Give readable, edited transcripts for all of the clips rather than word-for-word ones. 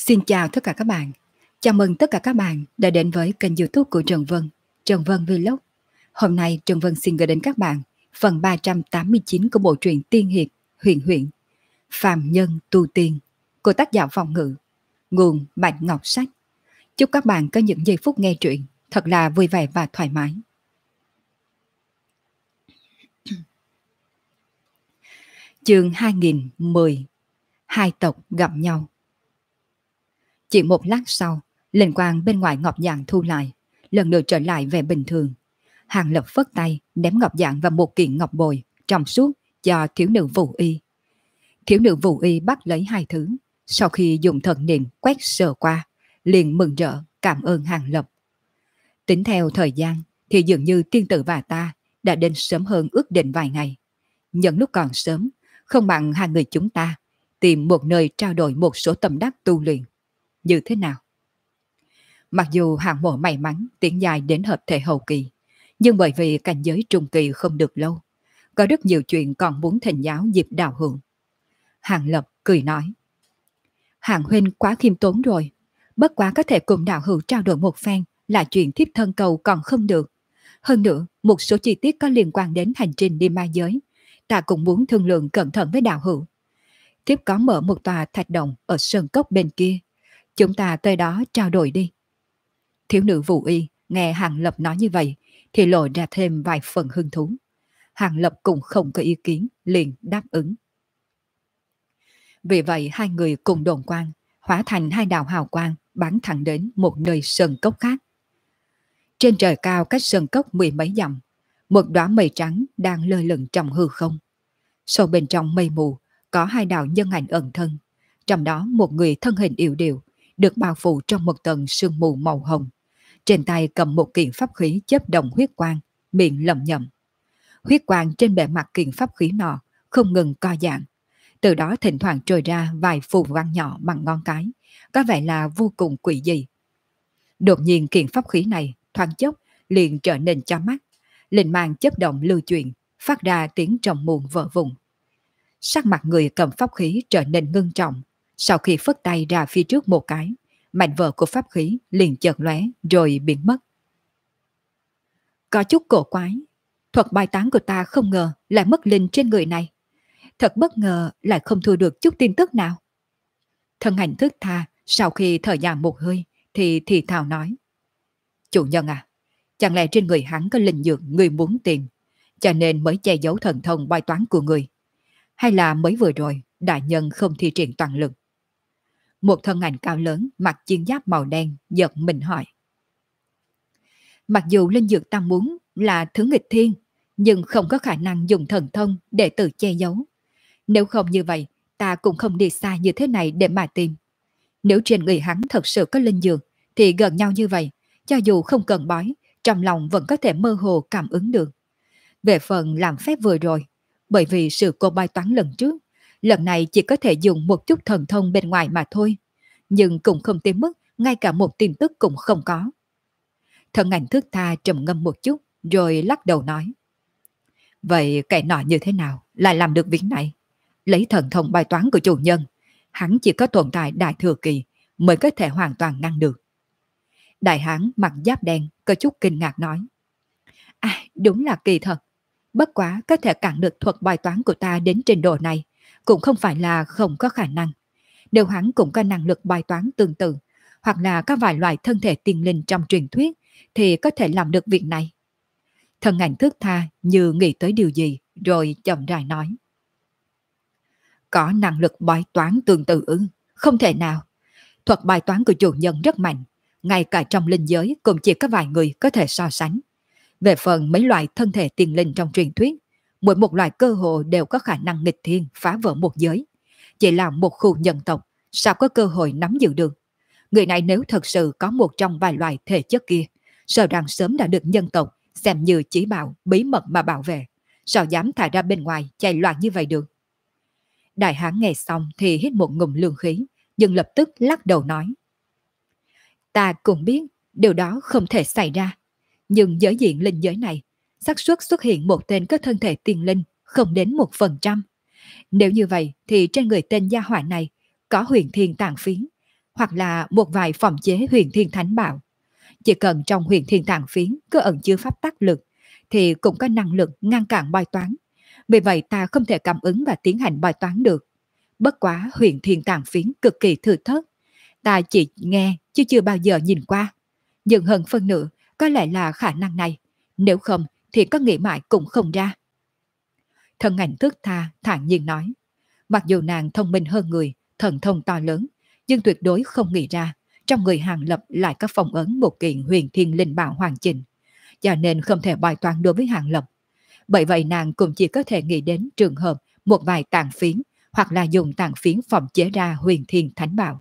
Xin chào tất cả các bạn. Chào mừng tất cả các bạn đã đến với kênh YouTube của Trần Vân Vlog. Hôm nay Trần Vân xin gửi đến các bạn phần 389 của bộ truyện tiên hiệp Huyền Huyễn, Phàm Nhân Tu Tiên của tác giả Vọng Ngữ, nguồn Bạch Ngọc Sách. Chúc các bạn có những giây phút nghe truyện thật là vui vẻ và thoải mái. Chương 2010. Hai tộc gặp nhau. Chỉ một lát sau, linh quang bên ngoài ngọc dạng thu lại, lần lượt trở lại vẻ bình thường. Hàng Lập phất tay ném ngọc dạng vào một kiện ngọc bồi trong suốt cho thiếu nữ Vũ Y. Thiếu nữ Vũ Y bắt lấy hai thứ, sau khi dùng thần niệm quét sờ qua, liền mừng rỡ cảm ơn Hàng Lập. Tính theo thời gian thì dường như tiên tử và ta đã đến sớm hơn ước định vài ngày. Những lúc còn sớm, không bằng hai người chúng ta tìm một nơi trao đổi một số tâm đắc tu luyện. Như thế nào? Mặc dù hạng mộ may mắn tiến dài đến hợp thể hậu kỳ, nhưng bởi vì cảnh giới trung kỳ không được lâu, có rất nhiều chuyện còn muốn thỉnh giáo dịp đào hưởng. Hàng Lập cười nói: Hàng huynh quá khiêm tốn rồi, bất quá có thể cùng đạo hữu trao đổi một phen là chuyện thiếp thân cầu còn không được. Hơn nữa, một số chi tiết có liên quan đến hành trình đi ma giới, ta cũng muốn thương lượng cẩn thận với đạo hữu. Thiếp có mở một tòa thạch động ở sơn cốc bên kia, chúng ta tới đó trao đổi đi. Thiếu nữ Vũ Y nghe Hàng Lập nói như vậy thì lộ ra thêm vài phần hứng thú. Hàng Lập cũng không có ý kiến, liền đáp ứng. Vì vậy hai người cùng đồn quang, hóa thành hai đạo hào quang bắn thẳng đến một nơi sơn cốc khác. Trên trời cao cách sơn cốc mười mấy dặm, một đóa mây trắng đang lơ lửng trong hư không. Sâu bên trong mây mù có hai đạo nhân ảnh ẩn thân, trong đó một người thân hình yểu điệu, được bao phủ trong một tầng sương mù màu hồng. Trên tay cầm một kiện pháp khí chớp đồng huyết quang, miệng lẩm nhẩm. Huyết quang trên bề mặt kiện pháp khí nọ không ngừng co giãn, từ đó thỉnh thoảng trồi ra vài phù văn nhỏ bằng ngón cái, có vẻ là vô cùng quỷ dị. Đột nhiên kiện pháp khí này thoáng chốc liền trở nên chói mắt, linh mang chớp động lưu chuyển, phát ra tiếng trầm muộn vỡ vụn. Sắc mặt người cầm pháp khí trở nên ngưng trọng, sau khi phất tay ra phía trước một cái, mảnh vỡ của pháp khí liền chợt lóe rồi biến mất. Có chút cổ quái, thuật bài tán của ta không ngờ lại mất linh trên người này. Thật bất ngờ lại không thu được chút tin tức nào. Thân ảnh thức tha sau khi thở dài một hơi thì thào nói: Chủ nhân à, chẳng lẽ trên người hắn có linh dược người muốn tìm, cho nên mới che giấu thần thông bài toán của người? Hay là mới vừa rồi đại nhân không thi triển toàn lực? Một thân ảnh cao lớn mặc chiến giáp màu đen giật mình hỏi. Mặc dù linh dược ta muốn là thứ nghịch thiên, nhưng không có khả năng dùng thần thông để tự che giấu. Nếu không như vậy, ta cũng không đi xa như thế này để mà tìm. Nếu trên người hắn thật sự có linh dược, thì gần nhau như vậy, cho dù không cần bói, trong lòng vẫn có thể mơ hồ cảm ứng được. Về phần làm phép vừa rồi, bởi vì sự cô bài toán lần trước, lần này chỉ có thể dùng một chút thần thông bên ngoài mà thôi, nhưng cũng không tới mức ngay cả một tin tức cũng không có. Thân ảnh thức tha trầm ngâm một chút rồi lắc đầu nói: Vậy kẻ nọ như thế nào lại làm được việc này? Lấy thần thông bài toán của chủ nhân, hắn chỉ có tồn tại đại thừa kỳ mới có thể hoàn toàn ngăn được. Đại hán mặc giáp đen có chút kinh ngạc nói: Đúng là kỳ thật. Bất quá có thể cản được thuật bài toán của ta đến trình độ này cũng không phải là không có khả năng. Nếu hắn cũng có năng lực bài toán tương tự, hoặc là có vài loại thân thể tiên linh trong truyền thuyết, thì có thể làm được việc này. Thân ảnh thức tha như nghĩ tới điều gì, rồi chậm rãi nói: Có năng lực bài toán tương tự ư? Không thể nào. Thuật bài toán của chủ nhân rất mạnh, ngay cả trong linh giới cũng chỉ có vài người có thể so sánh. Về phần mấy loại thân thể tiên linh trong truyền thuyết, mỗi một loại cơ hồ đều có khả năng nghịch thiên phá vỡ một giới. Chỉ là một khu nhân tộc, sao có cơ hội nắm giữ được? Người này nếu thật sự có một trong vài loại thể chất kia, sợ rằng sớm đã được nhân tộc xem như chỉ bảo bí mật mà bảo vệ. Sao dám thả ra bên ngoài chạy loạn như vậy được? Đại hán nghe xong thì hít một ngụm lương khí, nhưng lập tức lắc đầu nói: Ta cũng biết điều đó không thể xảy ra, nhưng giới diện linh giới này, xác suất xuất hiện một tên có thân thể tiên linh không đến 1%. Nếu như vậy thì trên người tên gia hỏa này có huyền thiên tàn phiến, hoặc là một vài phòng chế huyền thiên thánh bảo. Chỉ cần trong huyền thiên tàng phiến có ẩn chứa pháp tắc lực, thì cũng có năng lực ngăn cản bói toán. Vì vậy ta không thể cảm ứng và tiến hành bói toán được. Bất quá huyền thiên tàng phiến cực kỳ thừa thớt. Ta chỉ nghe chứ chưa bao giờ nhìn qua. Nhưng hơn phân nửa có lẽ là khả năng này. Nếu không thì có nghĩ mãi cũng không ra. Thân ảnh Thước Tha thản nhiên nói. Mặc dù nàng thông minh hơn người, thần thông to lớn, nhưng tuyệt đối không nghĩ ra trong người Hàng Lập lại có phong ấn một kiện huyền thiên linh bảo hoàn chỉnh, cho nên không thể bài toán đối với Hàng Lập. Bởi vậy nàng cũng chỉ có thể nghĩ đến trường hợp một vài tàn phiến hoặc là dùng tàn phiến phòng chế ra huyền thiên thánh bảo.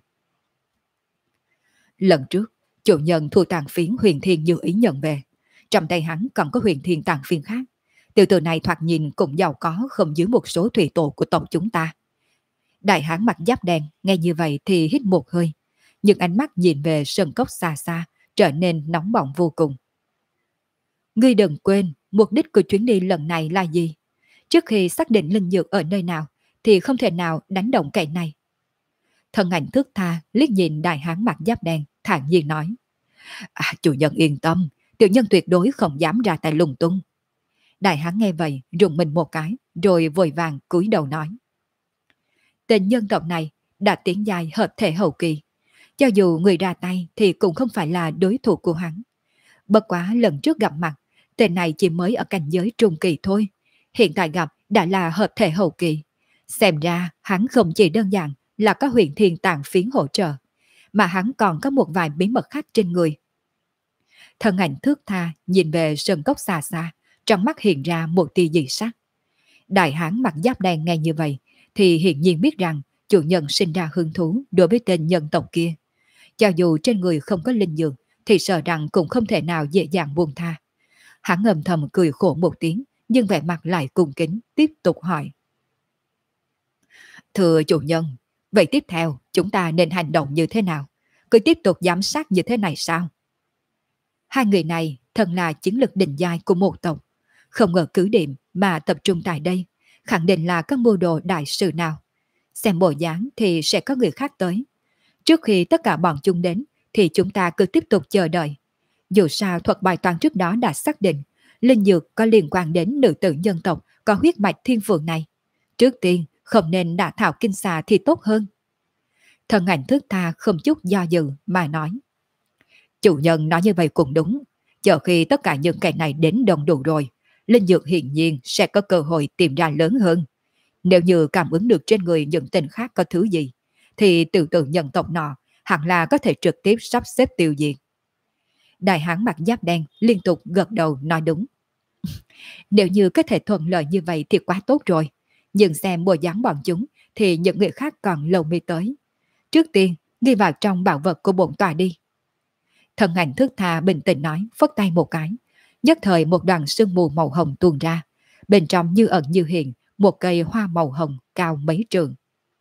Lần trước, chủ nhân thu tàn phiến huyền thiên như ý nhận về, trong tay hắn còn có huyền thiên tàn phiến khác. Tiểu tử này thoạt nhìn cũng giàu có không dưới một số thủy tổ của tộc chúng ta. Đại hán mặt giáp đen nghe như vậy thì hít một hơi, nhưng ánh mắt nhìn về sân cốc xa xa trở nên nóng bỏng vô cùng. Ngươi đừng quên mục đích của chuyến đi lần này là gì. Trước khi xác định linh dược ở nơi nào thì không thể nào đánh động kẻ này. Thân ảnh Thước Tha liếc nhìn đại hán mặt giáp đen thản nhiên nói. Chủ nhân yên tâm, tiểu nhân tuyệt đối không dám ra tay lung tung. Đại hán nghe vậy rùng mình một cái rồi vội vàng cúi đầu nói. Tên nhân tộc này đã tiến dài hợp thể hậu kỳ. Cho dù người ra tay thì cũng không phải là đối thủ của hắn. Bất quá lần trước gặp mặt, tên này chỉ mới ở cảnh giới trung kỳ thôi. Hiện tại gặp đã là hợp thể hậu kỳ. Xem ra hắn không chỉ đơn giản là có huyền thiên tàng phiến hỗ trợ, mà hắn còn có một vài bí mật khác trên người. Thân ảnh Thước Tha nhìn về sân cốc xa xa, trong mắt hiện ra một tia dị sắc. Đại hán mặt giáp đen nghe như vậy thì hiển nhiên biết rằng chủ nhân sinh ra hứng thú đối với tên nhân tộc kia. Cho dù trên người không có linh dược thì sợ rằng cũng không thể nào dễ dàng buông tha. Hắn âm thầm cười khổ một tiếng, nhưng vẻ mặt lại cung kính tiếp tục hỏi. Thưa chủ nhân, vậy tiếp theo chúng ta nên hành động như thế nào? Cứ tiếp tục giám sát như thế này sao? Hai người này thật là chiến lực đỉnh giai của một tộc. Không ngờ cứ điểm mà tập trung tại đây, khẳng định là các mưu đồ đại sự nào. Xem bộ dáng thì sẽ có người khác tới. Trước khi tất cả bọn chúng đến thì chúng ta cứ tiếp tục chờ đợi. Dù sao thuật bài toán trước đó đã xác định linh dược có liên quan đến nữ tử nhân tộc có huyết mạch thiên phượng này. Trước tiên không nên đả thảo kinh xà thì tốt hơn. Thân ảnh Thước Tha không chút do dự mà nói. Chủ nhân nói như vậy cũng đúng. Chờ khi tất cả những kẻ này đến đông đủ rồi, linh dược hiển nhiên sẽ có cơ hội tìm ra lớn hơn. Nếu như cảm ứng được trên người những tên khác có thứ gì, thì tự tự nhân tộc nọ hẳn là có thể trực tiếp sắp xếp tiêu diệt. Đại hán mặt giáp đen liên tục gật đầu nói đúng. Nếu như có thể thuận lợi như vậy thì quá tốt rồi. Nhưng xem bộ dáng bọn chúng thì những người khác còn lâu mới tới. Trước tiên ghi vào trong bảo vật của bổn tòa đi. Thân ảnh Thước Tha bình tĩnh nói, phất tay một cái. Nhất thời một đoàn sương mù màu hồng tuôn ra. Bên trong như ẩn như hiện một cây hoa màu hồng cao mấy trượng.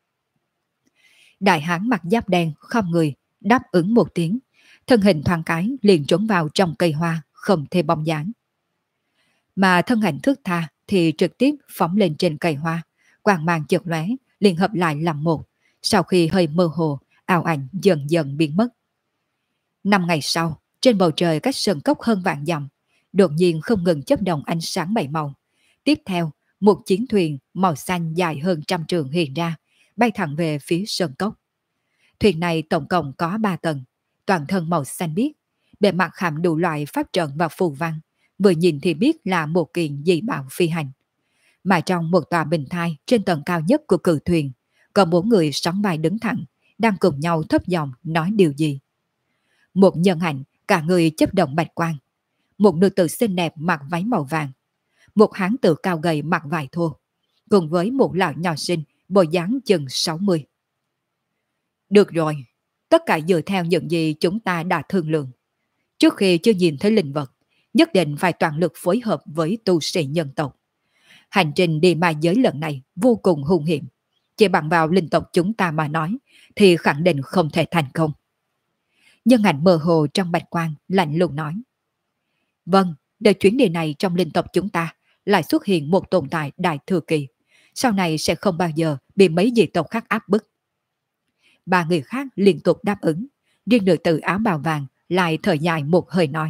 Đại hán mặt giáp đen khom người đáp ứng một tiếng, thân hình thoáng cái liền trốn vào trong cây hoa không thể bóng dáng. Mà thân ảnh Thước Tha thì trực tiếp phóng lên trên cây hoa, quang mang chợt lóe liền hợp lại làm một. Sau khi hơi mơ hồ, ảo ảnh dần dần biến mất. 5 ngày sau, trên bầu trời cách sơn cốc hơn vạn dặm, đột nhiên không ngừng chớp động ánh sáng bảy màu. Tiếp theo, một chiến thuyền màu xanh dài hơn 100 trượng hiện ra, bay thẳng về phía sơn cốc. Thuyền này tổng cộng có 3 tầng, toàn thân màu xanh biếc, bề mặt khảm đủ loại pháp trận và phù văn, vừa nhìn thì biết là một kiện dị bảo phi hành. Mà trong một tòa bình thai trên tầng cao nhất của cự thuyền, có 4 người sóng vai đứng thẳng, đang cùng nhau thấp giọng nói điều gì. Một nhân hạnh, cả người chớp động bạch quang. Một nữ tử xinh đẹp mặc váy màu vàng. Một hán tử cao gầy mặc vải thô, cùng với một lão nhỏ xinh bộ dáng chừng 60. Được rồi, tất cả dựa theo những gì chúng ta đã thương lượng. Trước khi chưa nhìn thấy linh vật, nhất định phải toàn lực phối hợp với tu sĩ nhân tộc. Hành trình đi ma giới lần này vô cùng hung hiểm. Chỉ bằng vào linh tộc chúng ta mà nói, thì khẳng định không thể thành công. Nhân ảnh mơ hồ trong bạch quang lạnh lùng nói. Vâng, đợi chuyến đi này trong linh tộc chúng ta lại xuất hiện một tồn tại đại thừa kỳ. Sau này sẽ không bao giờ bị mấy dị tộc khác áp bức. Ba người khác liên tục đáp ứng. Riêng nữ tử áo bào vàng lại thở dài một hơi nói.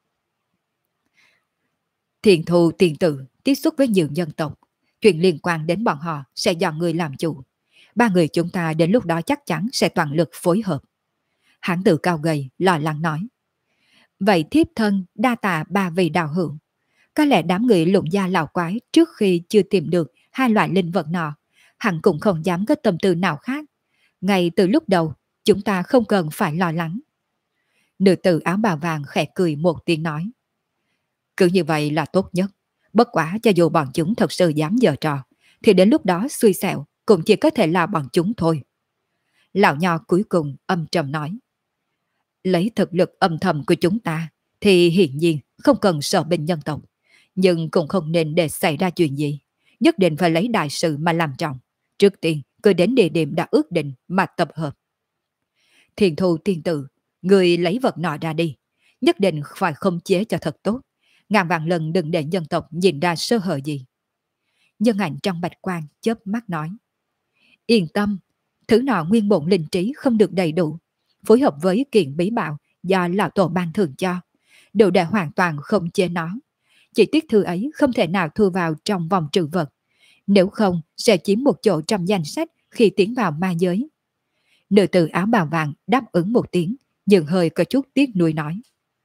Thiền thù tiền tử tiếp xúc với nhiều nhân tộc. Chuyện liên quan đến bọn họ sẽ do người làm chủ. Ba người chúng ta đến lúc đó chắc chắn sẽ toàn lực phối hợp. Hán tử cao gầy lo lắng nói. Vậy thiếp thân đa tạ ba vị đạo hữu. Có lẽ đám người lụng gia lão quái trước khi chưa tìm được hai loại linh vật nọ, hẳn cũng không dám có tâm tư nào khác. Ngay từ lúc đầu, chúng ta không cần phải lo lắng. Nữ tử áo bào vàng khẽ cười một tiếng nói. Cứ như vậy là tốt nhất. Bất quá cho dù bọn chúng thật sự dám giở trò, thì đến lúc đó xui xẻo cũng chỉ có thể là bọn chúng thôi. Lão nho cuối cùng âm trầm nói. Lấy thực lực âm thầm của chúng ta, thì hiển nhiên không cần sợ binh nhân tộc. Nhưng cũng không nên để xảy ra chuyện gì. Nhất định phải lấy đại sự mà làm trọng. Trước tiên, cứ đến địa điểm đã ước định mà tập hợp. Thiền thù tiên tử, người lấy vật nọ ra đi. Nhất định phải khống chế cho thật tốt. Ngàn vạn lần đừng để nhân tộc nhìn ra sơ hở gì. Nhân ảnh trong bạch quang chớp mắt nói. Yên tâm, thứ nọ nguyên bổn linh trí không được đầy đủ. Phối hợp với kiện bí bảo do lão tổ ban thường cho. Đủ để hoàn toàn khống chế nó. Chỉ tiếc thư ấy không thể nào thu vào trong vòng trữ vật. Nếu không sẽ chiếm một chỗ trong danh sách khi tiến vào ma giới. Nữ tử áo bào vàng đáp ứng một tiếng, nhưng hơi có chút tiếc nuối nói.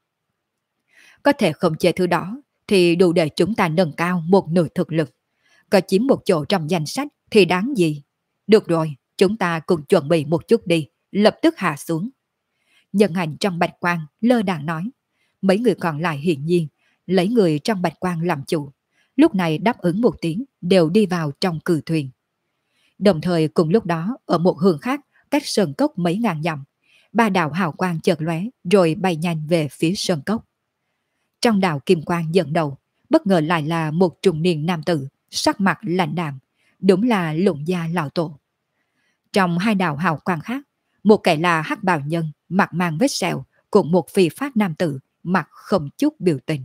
Có thể khống chế thứ đó thì đủ để chúng ta nâng cao một nửa thực lực. Có chiếm một chỗ trong danh sách thì đáng gì? Được rồi, chúng ta cùng chuẩn bị một chút đi, lập tức hạ xuống. Nhân hành trong bạch quang lơ đàng nói. Mấy người còn lại hiển nhiên lấy người trong bạch quang làm chủ. Lúc này đáp ứng một tiếng đều đi vào trong cử thuyền. Đồng thời cùng lúc đó ở một hướng khác cách sơn cốc mấy ngàn dặm, ba đạo hào quang chợt lóe rồi bay nhanh về phía sơn cốc. Trong đạo kim quang dẫn đầu, bất ngờ lại là một trung niên nam tử, sắc mặt lạnh đạm, đúng là Lụng gia lão tổ. Trong hai đạo hào quang khác, một kẻ là hắc bào nhân, mặt mang vết sẹo, cùng một phi phát nam tử, mặt không chút biểu tình.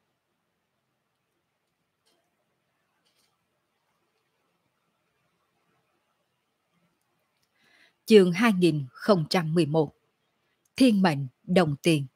Chương 2011. Thiên mệnh đồng tiền.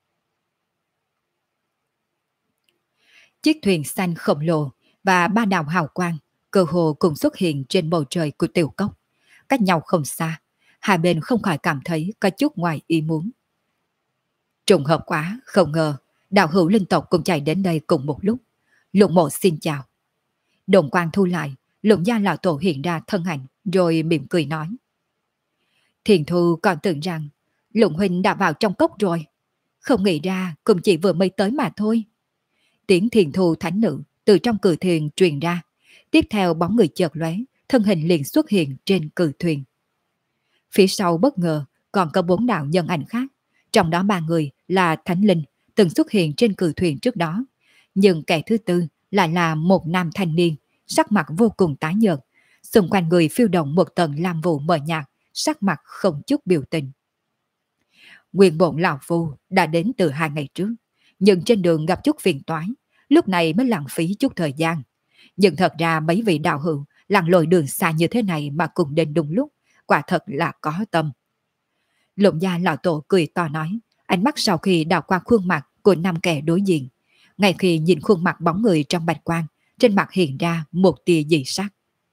Chiếc thuyền xanh khổng lồ và ba đạo hào quang cơ hồ cùng xuất hiện trên bầu trời của tiểu cốc. Cách nhau không xa, hai bên không khỏi cảm thấy có chút ngoài ý muốn. Trùng hợp quá, không ngờ, đạo hữu linh tộc cũng chạy đến đây cùng một lúc. Lục mộ xin chào. Đồng quang thu lại, Lục gia lão tổ hiện ra thân ảnh, rồi mỉm cười nói. Thiền thu còn tưởng rằng, Lục huynh đã vào trong cốc rồi. Không nghĩ ra, cũng chỉ vừa mới tới mà thôi. Tiếng thiền thu thánh nữ từ trong cử thuyền truyền ra. Tiếp theo bóng người chợt lóe, thân hình liền xuất hiện trên cử thuyền. Phía sau bất ngờ còn có 4 đạo nhân ảnh khác, trong đó 3 người là thánh linh từng xuất hiện trên cử thuyền trước đó, nhưng kẻ thứ tư lại là một nam thanh niên, sắc mặt vô cùng tái nhợt, xung quanh người phiêu động một tầng lam vụ mờ nhạt, sắc mặt không chút biểu tình. Nguyên bổn lão phu đã đến từ 2 ngày trước, nhưng trên đường gặp chút phiền toái, lúc này mới lãng phí chút thời gian. Nhưng thật ra mấy vị đạo hữu lặn lội đường xa như thế này mà cùng đến đúng lúc, quả thật là có tâm. Lụng gia lão tổ cười to nói, ánh mắt sau khi đảo qua khuôn mặt của 5 kẻ đối diện. Ngay khi nhìn khuôn mặt bóng người trong bạch quang, trên mặt hiện ra một tia dị sắc.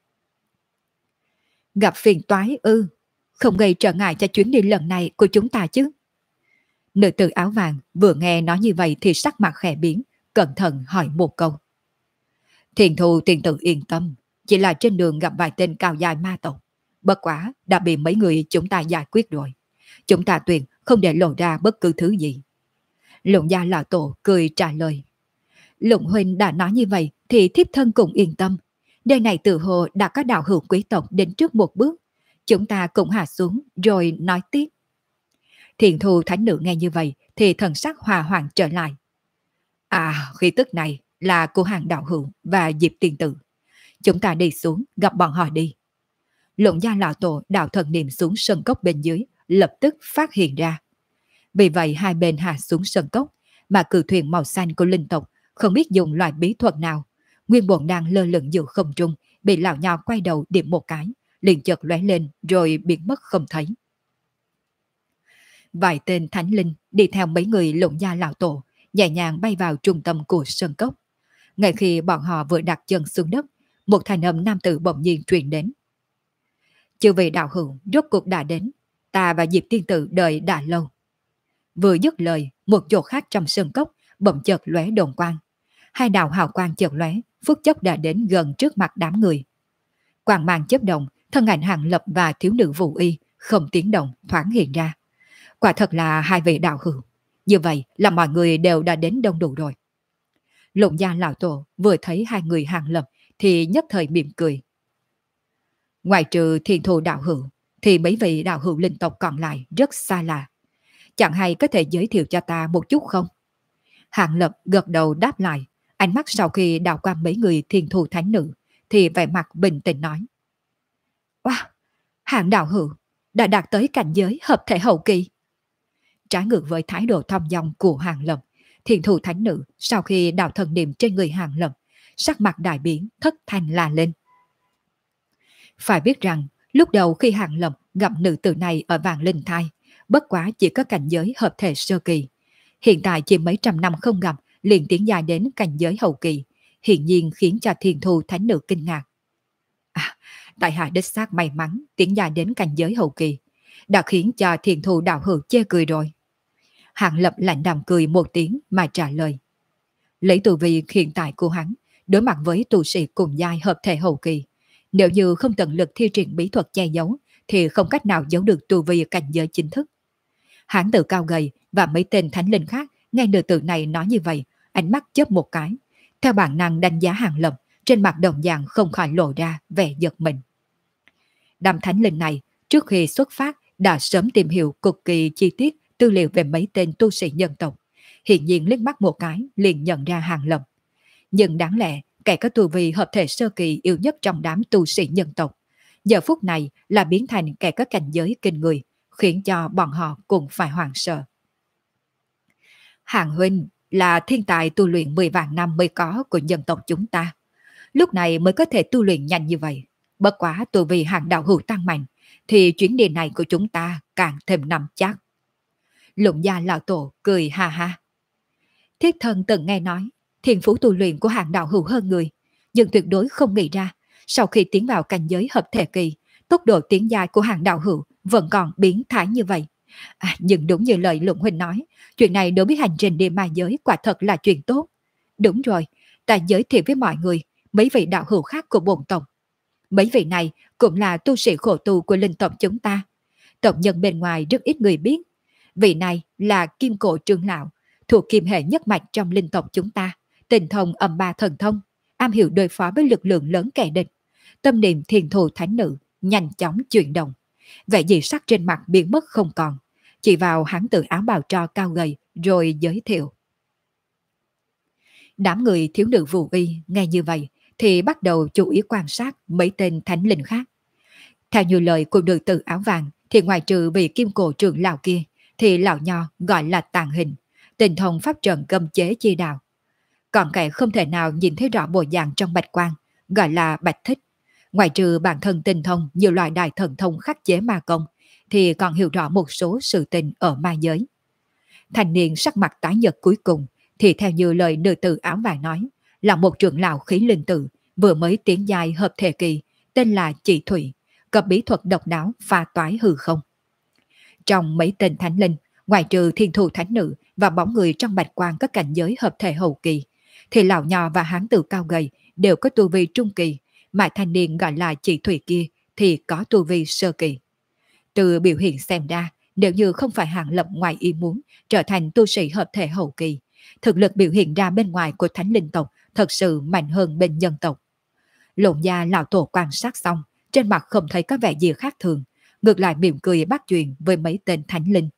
Gặp phiền toái ư? Không gây trở ngại cho chuyến đi lần này của chúng ta chứ? Nữ tử áo vàng vừa nghe nói như vậy thì sắc mặt khẽ biến, cẩn thận hỏi một câu. Thiền thù tiền tử yên tâm, chỉ là trên đường gặp vài tên cao dài ma tộc. Bất quá đã bị mấy người chúng ta giải quyết rồi. Chúng ta tuyệt không để lộ ra bất cứ thứ gì. Lụng gia lão tổ cười trả lời. Lụng huynh đã nói như vậy thì thiếp thân cũng yên tâm. Nơi này tự hồ đã có đạo hữu quý tộc đến trước một bước. Chúng ta cũng hạ xuống rồi nói tiếp. Thiền thù thánh nữ nghe như vậy thì thần sắc hòa hoãn trở lại. À, khí tức này là của hàng đạo hữu và Diệp tiên tử. Chúng ta đi xuống gặp bọn họ đi. Lụng gia lão tổ đạo thần niệm xuống sân cốc bên dưới, lập tức phát hiện ra. Vì vậy hai bên hạ xuống sân cốc, mà cử thuyền màu xanh của linh tộc không biết dùng loại bí thuật nào. Nguyên bổn đang lơ lửng giữa không trung, bị lão nho quay đầu điểm một cái, liền chợt lóe lên rồi biến mất không thấy. Vài tên thánh linh đi theo mấy người Lũng Gia lão tổ, nhẹ nhàng bay vào trung tâm của sơn cốc. Ngay khi bọn họ vừa đặt chân xuống đất, một thanh âm nam tử bỗng nhiên truyền đến. Chư vị đạo hữu rốt cuộc đã đến, ta và Diệp tiên tử đợi đã lâu. Vừa dứt lời, một chỗ khác trong sơn cốc bỗng chợt lóe đồn quang. Hai đạo hào quang chợt lóe, phút chốc đã đến gần trước mặt đám người. Quang mang chớp động, thân ảnh Hàng Lập và thiếu nữ Vũ Y không tiếng động thoáng hiện ra. Quả thật là hai vị đạo hữu. Như vậy là mọi người đều đã đến đông đủ rồi. Lũng Gia lão tổ vừa thấy hai người Hàng Lập thì nhất thời mỉm cười. Ngoài trừ Thiên Thù đạo hữu thì mấy vị đạo hữu linh tộc còn lại rất xa lạ. Chẳng hay có thể giới thiệu cho ta một chút không? Hàng Lập gật đầu đáp lại, ánh mắt sau khi đào qua mấy người Thiên Thù thánh nữ thì vẻ mặt bình tĩnh nói. Wow, Hàng đạo hữu đã đạt tới cảnh giới hợp thể hậu kỳ. Trái ngược với thái độ thong dong của Hàng Lập, Thiên Thù thánh nữ sau khi đào thần niệm trên người Hàng Lập, sắc mặt đại biến, thất thanh la lên. Phải biết rằng, lúc đầu khi Hàng Lập gặp nữ tử này ở Vạn Linh Thai, bất quá chỉ có cảnh giới hợp thể sơ kỳ. Hiện tại chỉ mấy trăm năm không gặp, liền tiến dài đến cảnh giới hậu kỳ, hiển nhiên khiến cho Thiên Thù thánh nữ kinh ngạc. Tại hạ đích xác may mắn tiến dài đến cảnh giới hậu kỳ, đã khiến cho Thiên Thù đạo hữu chê cười rồi. Hàng Lập lạnh đàm cười một tiếng mà trả lời. Lấy tu vi hiện tại của hắn, đối mặt với tu sĩ cùng giai hợp thể hậu kỳ, nếu như không tận lực thi triển bí thuật che giấu, thì không cách nào giấu được tu vi cảnh giới chính thức. Hán tử cao gầy và mấy tên thánh linh khác nghe nữ tử này nói như vậy, ánh mắt chớp một cái. Theo bản năng đánh giá Hàng Lập, trên mặt đồng dạng không khỏi lộ ra vẻ giật mình. Đám thánh linh này trước khi xuất phát đã sớm tìm hiểu cực kỳ chi tiết tư liệu về mấy tên tu sĩ nhân tộc. Hiện nhiên liếc mắt một cái liền nhận ra Hàng Lập. Nhưng đáng lẽ kẻ có tu vi hợp thể sơ kỳ yếu nhất trong đám tu sĩ nhân tộc, giờ phút này là biến thành kẻ có cảnh giới kinh người, khiến cho bọn họ cũng phải hoảng sợ. Hàng huynh là thiên tài tu luyện 10 vạn năm mới có của dân tộc chúng ta. Lúc này mới có thể tu luyện nhanh như vậy. Bất quá tu vi Hàng đạo hữu tăng mạnh, thì chuyến đi này của chúng ta càng thêm nắm chắc. Lũng Gia lão tổ cười ha ha. Thiết thân từng nghe nói, thiên phú tu luyện của Hàng đạo hữu hơn người, nhưng tuyệt đối không nghĩ ra, sau khi tiến vào cảnh giới hợp thể kỳ, tốc độ tiến dài của Hàng đạo hữu vẫn còn biến thái như vậy. Nhưng đúng như lời Lũng huynh nói, chuyện này đối với hành trình đi ma giới quả thật là chuyện tốt. Đúng rồi, ta giới thiệu với mọi người mấy vị đạo hữu khác của bổn tộc. Mấy vị này cũng là tu sĩ khổ tu của linh tộc chúng ta. Tộc nhân bên ngoài rất ít người biết. Vị này là Kim Cổ Trưởng lão, thuộc kim hệ nhất mạch trong linh tộc chúng ta, tinh thông âm ba thần thông, am hiểu đối phó với lực lượng lớn kẻ địch. Tâm niệm Thiên Thù thánh nữ nhanh chóng chuyển động, vẻ dị sắc trên mặt biến mất không còn. Chỉ vào hắn tự áo bào tro cao gầy rồi giới thiệu. Đám người thiếu nữ Vũ Y nghe như vậy thì bắt đầu chú ý quan sát mấy tên thánh linh khác. Theo như lời của nữ tử áo vàng thì ngoài trừ vị Kim Cổ trưởng lão kia thì lão nho gọi là Tàn Hình, tinh thông pháp trận cấm chế chi đạo. Còn kẻ không thể nào nhìn thấy rõ bộ dạng trong bạch quang gọi là Bạch Thích. Ngoài trừ bản thân tinh thông nhiều loại đại thần thông khắc chế ma công thì còn hiểu rõ một số sự tình ở ma giới. Thành niên sắc mặt tái nhợt cuối cùng thì theo như lời nữ tử áo vàng nói là một trưởng lão khí linh tử vừa mới tiến giai hợp thể kỳ, tên là Chị Thủy, có bí thuật độc đáo pha toái hư không. Trong mấy tên thánh linh, ngoài trừ Thiên Thù thánh nữ và bóng người trong bạch quang có cảnh giới hợp thể hậu kỳ, thì lão nho và hán tử cao gầy đều có tu vi trung kỳ, mà thanh niên gọi là Chị Thủy kia thì có tu vi sơ kỳ. Từ biểu hiện xem ra, nếu như không phải Hàng Lập ngoài ý muốn trở thành tu sĩ hợp thể hậu kỳ, thực lực biểu hiện ra bên ngoài của thánh linh tộc thật sự mạnh hơn bên nhân tộc. Lũng Gia lão tổ quan sát xong, trên mặt không thấy có vẻ gì khác thường, ngược lại mỉm cười bắt chuyện với mấy tên thánh linh.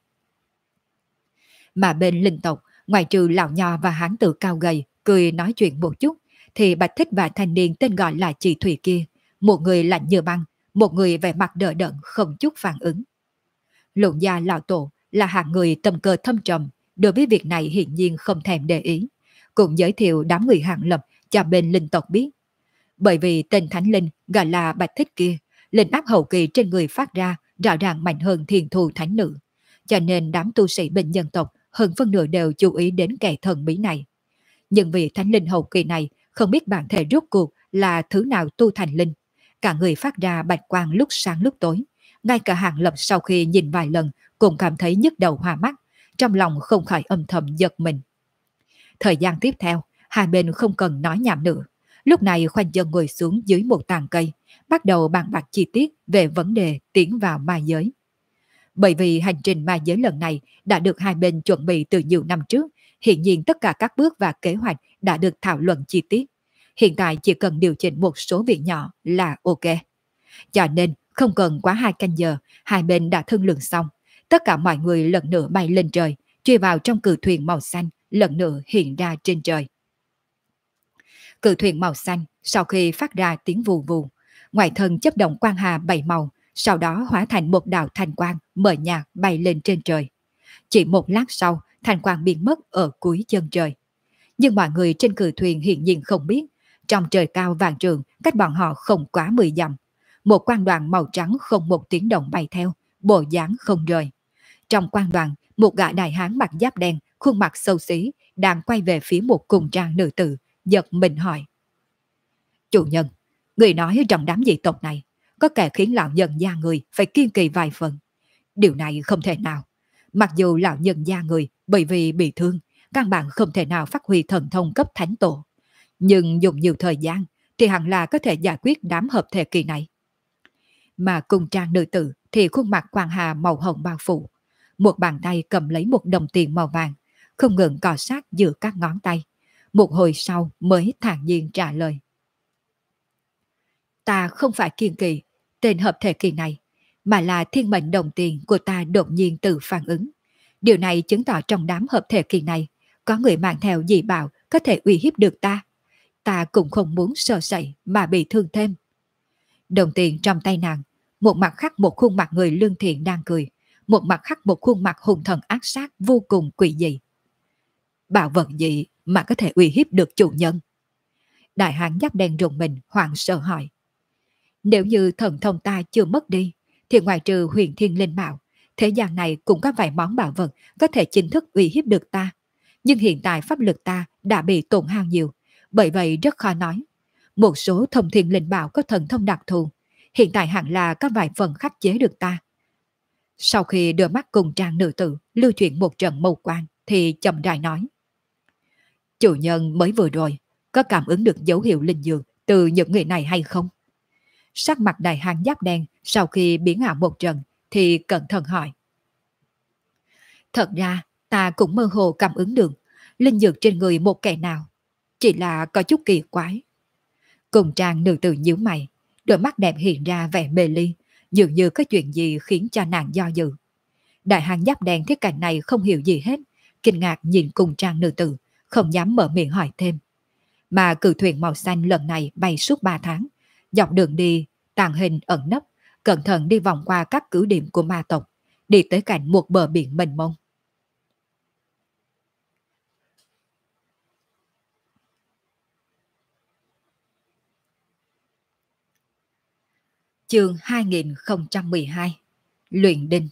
Mà bên linh tộc, ngoài trừ lão nho và hán tử cao gầy cười nói chuyện một chút, thì Bạch Thích và thanh niên tên gọi là Chị Thủy kia, một người lạnh như băng, một người vẻ mặt đờ đẫn không chút phản ứng. Lũng Gia lão tổ là hạng người tâm cơ thâm trầm, đối với việc này hiển nhiên không thèm để ý, cũng giới thiệu đám người Hàng Lập cho bên linh tộc biết. Bởi vì tên thánh linh gọi là Bạch Thích kia, linh áp hậu kỳ trên người phát ra rõ ràng mạnh hơn Thiên Thù thánh nữ, cho nên đám tu sĩ bên nhân tộc hơn phân nửa đều chú ý đến kẻ thần bí này. Nhưng vì thánh linh hậu kỳ này không biết bản thể rốt cuộc là thứ nào tu thành linh, cả người phát ra bạch quang lúc sáng lúc tối. Ngay cả Hàng Lập sau khi nhìn vài lần cũng cảm thấy nhức đầu hoa mắt, trong lòng không khỏi âm thầm giật mình. Thời gian tiếp theo, hai bên không cần nói nhảm nữa. Lúc này khoanh chân ngồi xuống dưới một tàn cây, bắt đầu bàn bạc chi tiết về vấn đề tiến vào ma giới. Bởi vì hành trình ma giới lần này đã được hai bên chuẩn bị từ nhiều năm trước, hiện nhiên tất cả các bước và kế hoạch đã được thảo luận chi tiết. Hiện tại chỉ cần điều chỉnh một số việc nhỏ là ok. Cho nên không cần quá 2 canh giờ, hai bên đã thương lượng xong. Tất cả mọi người lần nữa bay lên trời, truy vào trong cự thuyền màu xanh, lần nữa hiện ra trên trời. Cự thuyền màu xanh sau khi phát ra tiếng vù vù, ngoài thân chấp động quang hà 7 màu, sau đó hóa thành một đạo thanh quang mờ nhạt bay lên trên trời. Chỉ một lát sau, thanh quang biến mất ở cuối chân trời. Nhưng mọi người trên cự thuyền hiển nhiên không biết, trong trời cao vạn trượng cách bọn họ không quá 10 dặm. Một quang đoàn màu trắng không một tiếng động bay theo, bộ dáng không rời. Trong quang đoàn, một gã đại hán mặc giáp đen, khuôn mặt xấu xí, đang quay về phía một cùng trang nữ tử, giật mình hỏi. Chủ nhân, người nói trong đám dị tộc này, có kẻ khiến lão nhân gia người phải kiên kỳ vài phần. Điều này không thể nào. Mặc dù lão nhân gia người bởi vì bị thương, căn bản không thể nào phát huy thần thông cấp thánh tổ. Nhưng dùng nhiều thời gian thì hẳn là có thể giải quyết đám hợp thể kỳ này. Mà cùng trang nữ tử thì khuôn mặt quang hà màu hồng bao phủ. Một bàn tay cầm lấy một đồng tiền màu vàng, không ngừng cọ sát giữa các ngón tay. Một hồi sau mới thản nhiên trả lời. Ta không phải kiên kỳ, tên hợp thể kỳ này, mà là thiên mệnh đồng tiền của ta đột nhiên tự phản ứng. Điều này chứng tỏ trong đám hợp thể kỳ này, có người mang theo dị bảo có thể uy hiếp được ta. Ta cũng không muốn sợ sẩy mà bị thương thêm. Đồng tiền trong tay nàng, một mặt khắc một khuôn mặt người lương thiện đang cười, một mặt khắc một khuôn mặt hung thần ác sát vô cùng quỷ dị. Bảo vật gì mà có thể uy hiếp được chủ nhân? Đại hán giáp đen rùng mình hoảng sợ hỏi. Nếu như thần thông ta chưa mất đi, thì ngoài trừ huyền thiên linh bảo, thế gian này cũng có vài món bảo vật có thể chính thức uy hiếp được ta. Nhưng hiện tại pháp lực ta đã bị tổn hao nhiều, bởi vậy rất khó nói. Một số thông thiên linh bảo có thần thông đặc thù, hiện tại hẳn là có vài phần khắc chế được ta. Sau khi đưa mắt cùng trang nữ tử lưu chuyển một trận mâu quan, thì chậm rãi nói. Chủ nhân mới vừa rồi, có cảm ứng được dấu hiệu linh dược từ những người này hay không? Sắc mặt đại hán giáp đen sau khi biến ảo một trận thì cẩn thận hỏi. Thật ra ta cũng mơ hồ cảm ứng được linh dược trên người một kẻ nào, chỉ là có chút kỳ quái. Cùng trang nữ tử nhíu mày, đôi mắt đẹp hiện ra vẻ mê ly, dường như có chuyện gì khiến cho nàng do dự. Đại hán giáp đen thấy cảnh này không hiểu gì hết, kinh ngạc nhìn cùng trang nữ tử, không dám mở miệng hỏi thêm. Mà cự thuyền màu xanh lần này bay suốt 3 tháng, dọc đường đi tàng hình ẩn nấp, cẩn thận đi vòng qua các cứ điểm của ma tộc, đi tới cạnh một bờ biển mênh mông. Chương 2012 Luyện Đinh.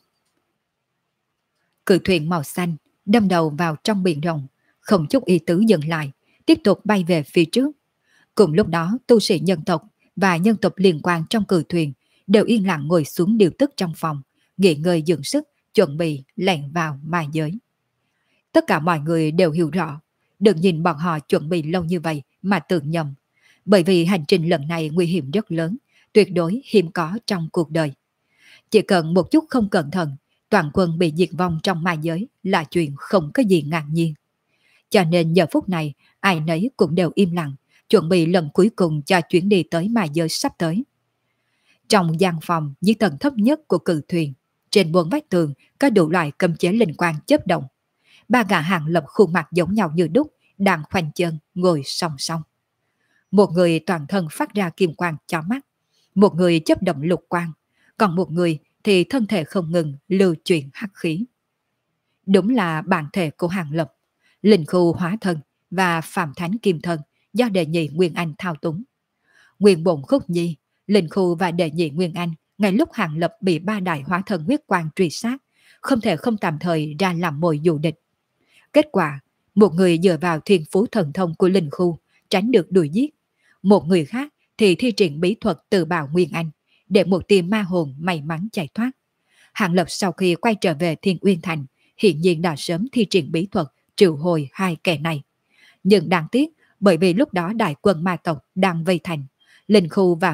Cự thuyền màu xanh đâm đầu vào trong biển rộng, không chút ý tứ dừng lại, tiếp tục bay về phía trước. Cùng lúc đó, tu sĩ nhân tộc và nhân tộc liên quan trong cự thuyền đều yên lặng ngồi xuống điều tức trong phòng, nghỉ ngơi dưỡng sức, chuẩn bị lẻn vào ma giới. Tất cả mọi người đều hiểu rõ, đừng nhìn bọn họ chuẩn bị lâu như vậy mà tưởng nhầm, bởi vì hành trình lần này nguy hiểm rất lớn, tuyệt đối hiếm có trong cuộc đời. Chỉ cần một chút không cẩn thận, toàn quân bị diệt vong trong ma giới là chuyện không có gì ngạc nhiên. Cho nên giờ phút này, ai nấy cũng đều im lặng, chuẩn bị lần cuối cùng cho chuyến đi tới ma giới sắp tới. Trong gian phòng dưới tầng thấp nhất của cự thuyền, trên bốn vách tường có đủ loại cấm chế linh quang chớp động. Ba gã Hàng Lập khuôn mặt giống nhau như đúc, đang khoanh chân ngồi song song. Một người toàn thân phát ra kim quang chói mắt, một người chớp động lục quang, còn một người thì thân thể không ngừng lưu chuyển hắc khí. Đúng là bản thể của Hàng Lập, linh khu hóa thân và phàm thánh kim thân do đệ nhị Nguyên Anh thao túng. Nguyên bổn khúc nhi, linh khu và đệ nhị Nguyên Anh ngay lúc Hàng Lập bị ba đại hóa thân huyết quang truy sát, không thể không tạm thời ra làm mồi dụ địch. Kết quả, một người dựa vào thiên phú thần thông của linh khu, tránh được đuổi giết. Một người khác thì thi triển bí thuật từ bào Nguyên Anh, để một tia ma hồn may mắn chạy thoát. Hàng Lập sau khi quay trở về Thiên Uyên Thành, hiện nhiên đã sớm thi triển bí thuật triệu hồi hai kẻ này. Nhưng đáng tiếc, bởi vì lúc đó đại quân ma tộc đang vây thành, Linh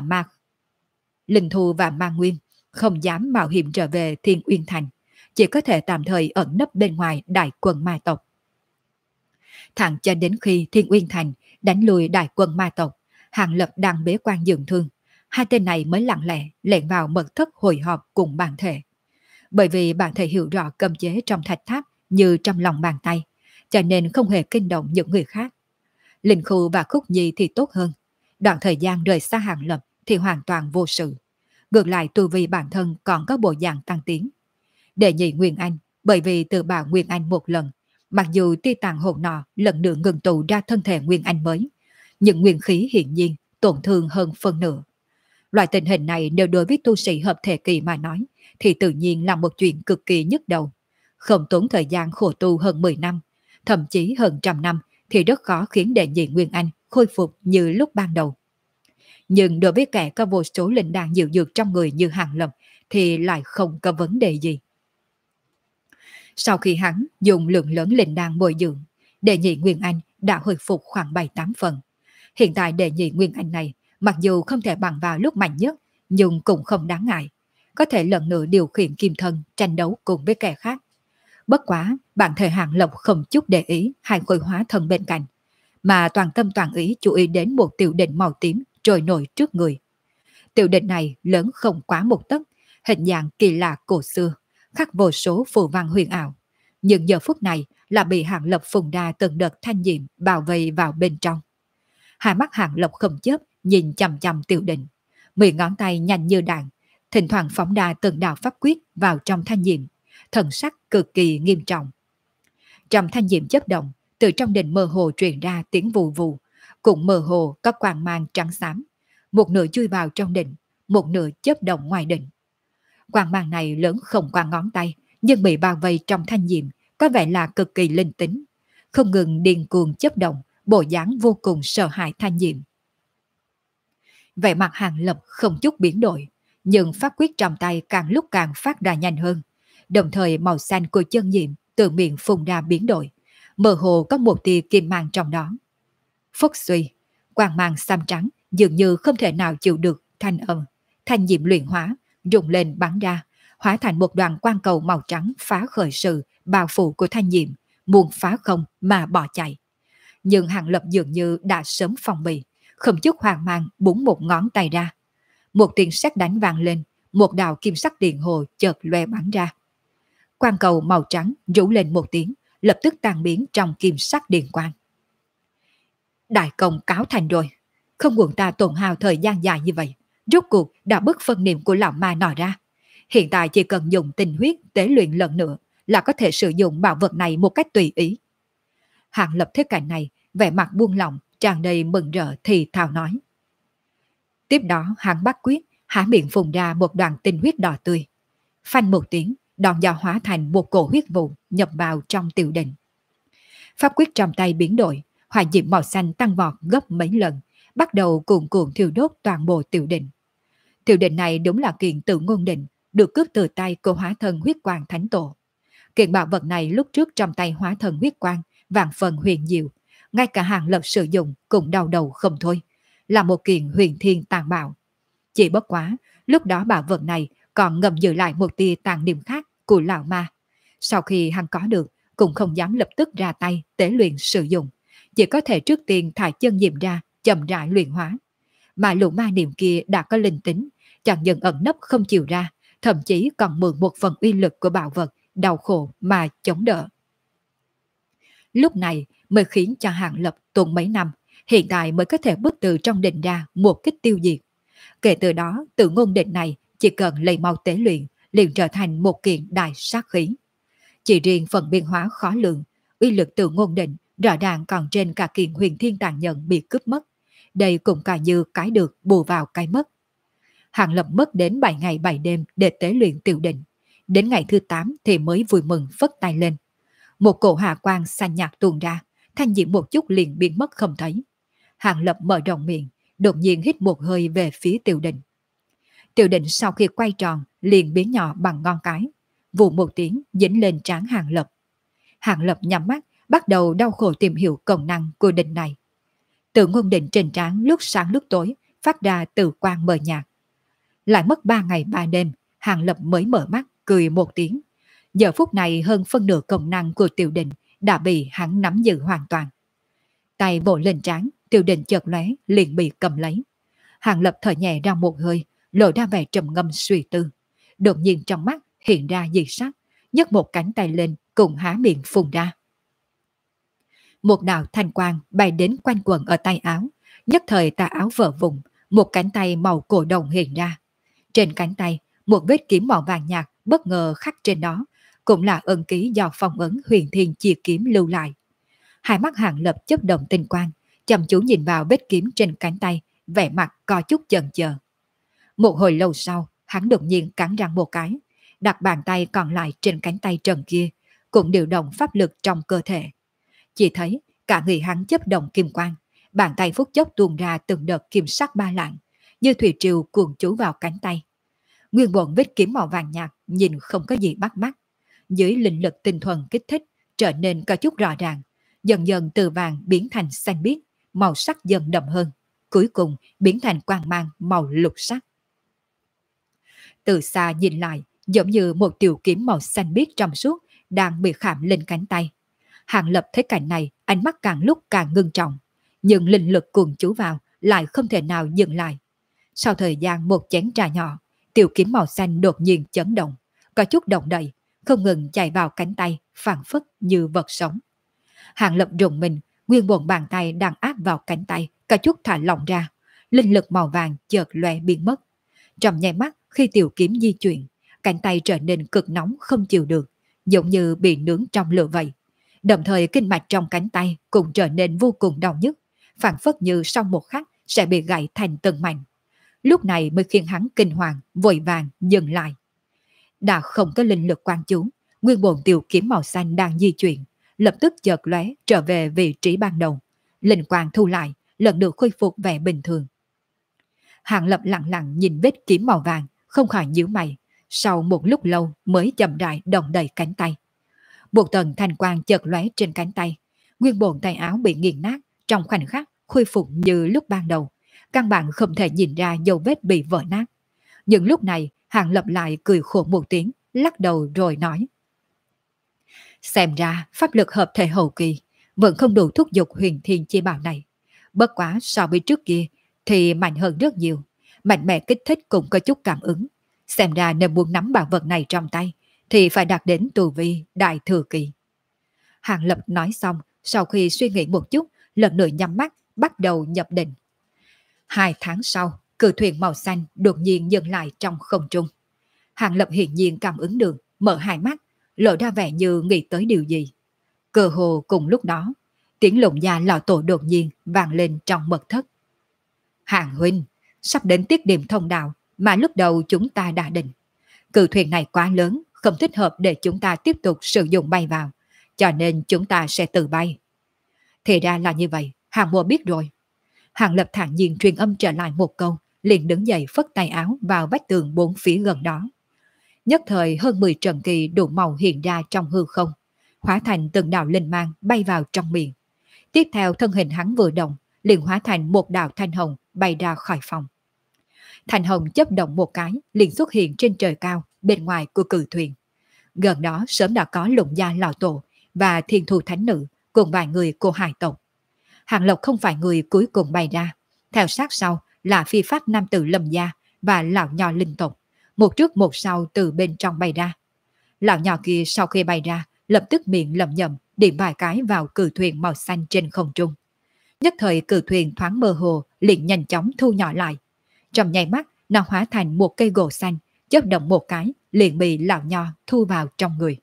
Thu và Ma Nguyên không dám mạo hiểm trở về Thiên Uyên Thành, chỉ có thể tạm thời ẩn nấp bên ngoài đại quân ma tộc. Thẳng cho đến khi Thiên Uyên Thành đánh lùi đại quân ma tộc, Hàng Lập đang bế quan dưỡng thương, hai tên này mới lặng lẽ lẻn vào mật thất hội họp cùng bản thể. Bởi vì bản thể hiểu rõ cấm chế trong thạch tháp như trong lòng bàn tay, cho nên không hề kinh động những người khác. Linh Khu và Khúc Nhi thì tốt hơn. Đoạn thời gian rời xa Hàng Lập thì hoàn toàn vô sự. Ngược lại tu vi bản thân còn có bộ dạng tăng tiến. Đệ nhị Nguyên Anh, bởi vì từ bảo Nguyên Anh một lần, mặc dù ti tàng hồn nọ lần nữa ngừng tụ ra thân thể Nguyên Anh mới, nhưng nguyên khí hiển nhiên tổn thương hơn phân nửa. Loại tình hình này nếu đối với tu sĩ hợp thể kỳ mà nói, thì tự nhiên là một chuyện cực kỳ nhức đầu. Không tốn thời gian khổ tu hơn 10 năm, thậm chí hơn 100 năm, thì rất khó khiến đệ nhị Nguyên Anh khôi phục như lúc ban đầu. Nhưng đối với kẻ có vô số linh đan diệu dược trong người như Hàng Lập thì lại không có vấn đề gì. Sau khi hắn dùng lượng lớn linh đan bồi dưỡng, đệ nhị Nguyên Anh đã hồi phục khoảng 7-8 phần. Hiện tại đệ nhị Nguyên Anh này, mặc dù không thể bằng vào lúc mạnh nhất, nhưng cũng không đáng ngại. Có thể lần nữa điều khiển kim thân tranh đấu cùng với kẻ khác. Bất quá, bản thể Hàng Lập không chút để ý hai khối hóa thân bên cạnh, mà toàn tâm toàn ý chú ý đến một tiểu định màu tím trôi nổi trước người. Tiểu định này lớn không quá một tấc, hình dạng kỳ lạ cổ xưa, khắc vô số phù văn huyền ảo. Nhưng giờ phút này là bị Hàng Lập phùng ra từng đợt thanh diệm bao vây vào bên trong. Hai mắt Hàng Lập không chớp nhìn chằm chằm tiểu định, 10 ngón tay nhanh như đạn, thỉnh thoảng phóng ra từng đạo pháp quyết vào trong thanh diệm, thần sắc cực kỳ nghiêm trọng. Trong thanh diệm chớp động, từ trong định mơ hồ truyền ra tiếng vù vù, cũng mơ hồ có quang mang trắng xám, một nửa chui vào trong định, một nửa chớp động ngoài định. Quang mang này lớn không qua ngón tay, nhưng bị bao vây trong thanh diệm, có vẻ là cực kỳ linh tính, không ngừng điên cuồng chớp động, bộ dáng vô cùng sợ hãi thanh diệm. Vẻ mặt Hàng Lập không chút biến đổi, nhưng pháp quyết trong tay càng lúc càng phát ra nhanh hơn, đồng thời màu xanh của chân diệm từ miệng phun ra biến đổi, mơ hồ có một tia kim mang trong đó. Phốc suy, quang mang xám trắng dường như không thể nào chịu được thanh âm, thanh diệm luyện hóa, rung lên bắn ra, hóa thành một đoàn quang cầu màu trắng phá khởi sự bao phủ của thanh diệm, muốn phá không mà bỏ chạy. Nhưng Hàng Lập dường như đã sớm phòng bị, không chút hoang mang búng một ngón tay ra. Một tiếng sét đánh vang lên, một đạo kim sắc điện hồ chợt lóe bắn ra. Quang cầu màu trắng rú lên một tiếng, lập tức tan biến trong kim sắc điện quang. Đại công cáo thành rồi, không buồn ta tổn hao thời gian dài như vậy, rốt cuộc đã bứt phân niệm của lão ma nọ ra. Hiện tại chỉ cần dùng tinh huyết tế luyện lần nữa là có thể sử dụng bảo vật này một cách tùy ý. Hàng Lập thấy cảnh này, vẻ mặt buông lỏng, tràn đầy mừng rỡ thì thào nói. Tiếp đó hắn bắt quyết, há miệng phun ra một đoàn tinh huyết đỏ tươi. Phanh một tiếng, đòn dao hóa thành một cổ huyết vụ nhập vào trong tiểu định. Pháp quyết trong tay biến đổi, hỏa diệm màu xanh tăng vọt gấp mấy lần, bắt đầu cuồn cuộn thiêu đốt toàn bộ tiểu định. Tiểu định này đúng là kiện Tự Ngôn Định, được cướp từ tay của hóa thân huyết quang thánh tổ. Kiện bảo vật này lúc trước trong tay hóa thân huyết quang, vạn phần huyền diệu, ngay cả Hàng Lập sử dụng cũng đau đầu không thôi, là một kiện huyền thiên tàn bạo. Chỉ bất quá, lúc đó bảo vật này còn ngầm giữ lại một tia tàn niệm khác của lão ma. Sau khi hắn có được, cũng không dám lập tức ra tay tế luyện sử dụng, chỉ có thể trước tiên thải chân diệm ra, chậm rãi luyện hóa. Mà lũ ma niệm kia đã có linh tính, chẳng dần ẩn nấp không chịu ra, thậm chí còn mượn một phần uy lực của bảo vật, đau khổ mà chống đỡ. Lúc này mới khiến cho Hàng Lập tốn mấy năm, hiện tại mới có thể bước từ trong định ra một kích tiêu diệt. Kể từ đó, Tự Ngôn Định này chỉ cần lấy mau tế luyện, liền trở thành một kiện đại sát khí. Chỉ riêng phần biên hóa khó lường, uy lực Tự Ngôn Định rõ ràng còn trên cả kiện huyền thiên tàn nhận bị cướp mất. Đây cũng cả như cái được bù vào cái mất. Hàng Lập mất đến 7 ngày 7 đêm để tế luyện tiểu định. đến ngày thứ 8 thì mới vui mừng phất tay lên. Một cổ hà quang xanh nhạt tuôn ra, thanh diễm một chút liền biến mất không thấy. Hàng Lập mở rộng miệng, đột nhiên hít một hơi về phía Tiểu Định. Tiểu Định sau khi quay tròn liền biến nhỏ bằng ngón cái, vù một tiếng dính lên trán Hàng Lập. Hàng Lập nhắm mắt, bắt đầu đau khổ tìm hiểu công năng của định này. Tự ngôn định trên trán lúc sáng lúc tối, phát ra từ quang mờ nhạt. Lại mất 3 ngày 3 đêm, Hàng Lập mới mở mắt, cười một tiếng. Giờ phút này hơn phân nửa công năng của Tiểu Định đã bị hắn nắm giữ hoàn toàn. Tay vỗ lên trán, Tiểu Định chợt lóe liền bị cầm lấy. Hàng Lập thở nhẹ ra một hơi, lộ ra vẻ trầm ngâm suy tư. Đột nhiên trong mắt hiện ra dị sắc, nhấc một cánh tay lên cùng há miệng phun ra. Một đạo thanh quang bay đến quanh quần ở tay áo, nhất thời tà áo vỡ vùng, một cánh tay màu cổ đồng hiện ra. Trên cánh tay, một vết kiếm màu vàng nhạt bất ngờ khắc trên đó, cũng là ân ký do phong ấn huyền thiên chia kiếm lưu lại. Hai mắt Hàng Lập chớp động tinh quang, chăm chú nhìn vào vết kiếm trên cánh tay, vẻ mặt có chút chần chờ. Một hồi lâu sau, hắn đột nhiên cắn răng một cái, đặt bàn tay còn lại trên cánh tay trần kia, cũng điều động pháp lực trong cơ thể. Chỉ thấy cả người hắn chớp động kim quang, bàn tay phút chốc tuôn ra từng đợt kim sắc ba lạng, như thủy triều cuồn trú vào cánh tay. Nguyên bộ vết kiếm màu vàng nhạt nhìn không có gì bắt mắt, dưới linh lực tinh thuần kích thích trở nên có chút rõ ràng, dần dần từ vàng biến thành xanh biếc, màu sắc dần đậm hơn, cuối cùng biến thành quang mang màu lục sắc. Từ xa nhìn lại, giống như một tiểu kiếm màu xanh biếc trong suốt đang bị khảm lên cánh tay. Hàng Lập thấy cảnh này, ánh mắt càng lúc càng ngưng trọng, nhưng linh lực cuồn trú vào lại không thể nào dừng lại. Sau thời gian một chén trà nhỏ, tiểu kiếm màu xanh đột nhiên chấn động, có chút động đậy, không ngừng chạy vào cánh tay, phảng phất như vật sống. Hàng Lập rùng mình, nguyên bộ bàn tay đang áp vào cánh tay, có chút thả lỏng ra, linh lực màu vàng chợt lóe biến mất. Trong nháy mắt khi tiểu kiếm di chuyển, cánh tay trở nên cực nóng không chịu được, giống như bị nướng trong lửa vậy. Đồng thời kinh mạch trong cánh tay cũng trở nên vô cùng đau nhức, phảng phất như sau một khắc sẽ bị gãy thành từng mảnh. Lúc này mới khiến hắn kinh hoàng, vội vàng dừng lại. Đã không có linh lực quan chú, nguyên bổn tiểu kiếm màu xanh đang di chuyển, lập tức chợt lóe trở về vị trí ban đầu. Linh quang thu lại, lần được khôi phục vẻ bình thường. Hàng Lập lặng lặng nhìn vết kiếm màu vàng, không khỏi nhíu mày, sau một lúc lâu mới chậm rãi động đậy cánh tay. Một tầng thanh quang chợt lóe trên cánh tay, nguyên bổn tay áo bị nghiền nát, trong khoảnh khắc khôi phục như lúc ban đầu, căn bản không thể nhìn ra dấu vết bị vỡ nát. Nhưng lúc này Hàng Lập lại cười khổ một tiếng, lắc đầu rồi nói: xem ra pháp lực hợp thể hậu kỳ vẫn không đủ thúc giục huyền thiên chi bảo này. Bất quá so với trước kia thì mạnh hơn rất nhiều, mạnh mẽ kích thích cũng có chút cảm ứng. Xem ra nếu muốn nắm bảo vật này trong tay thì phải đạt đến tu vi đại thừa kỳ. Hàng Lập nói xong, sau khi suy nghĩ một chút, lần nữa nhắm mắt, bắt đầu nhập định. 2 tháng sau, cự thuyền màu xanh đột nhiên dừng lại trong không trung. Hàng Lập hiển nhiên cảm ứng được, mở hai mắt, lộ ra vẻ như nghĩ tới điều gì. Cơ hồ cùng lúc đó, tiếng lùng gia lão tổ đột nhiên vang lên trong mật thất. Hàng huynh, sắp đến tiết điểm thông đạo mà lúc đầu chúng ta đã định. Cự thuyền này quá lớn, không thích hợp để chúng ta tiếp tục sử dụng bay vào, cho nên chúng ta sẽ tự bay. Thì ra là như vậy, Hàng Mùa biết rồi. Hàng Lập thản nhiên truyền âm trở lại một câu, liền đứng dậy phất tay áo vào vách tường 4 phía gần đó. Nhất thời hơn 10 trận kỳ đủ màu hiện ra trong hư không, hóa thành từng đạo linh mang bay vào trong miệng. Tiếp theo thân hình hắn vừa động, liền hóa thành một đạo thanh hồng bay ra khỏi phòng. Thanh hồng chấp động một cái, liền xuất hiện trên trời cao bên ngoài của cự thuyền. Gần đó sớm đã có Lục gia lão tổ và Thiên Thu thánh nữ cùng vài người của hải tộc. Hàng Lộc không phải người cuối cùng bay ra, theo sát sau là phi phát nam tử Lâm gia và lão nho linh tộc, một trước một sau từ bên trong bay ra. Lão nho kia sau khi bay ra, lập tức miệng lẩm nhẩm điểm vài cái vào cự thuyền màu xanh trên không trung. Nhất thời cự thuyền thoáng mơ hồ liền nhanh chóng thu nhỏ lại. Trong nháy mắt, nó hóa thành một cây gỗ xanh, chớp động một cái liền bị lão nho thu vào trong người.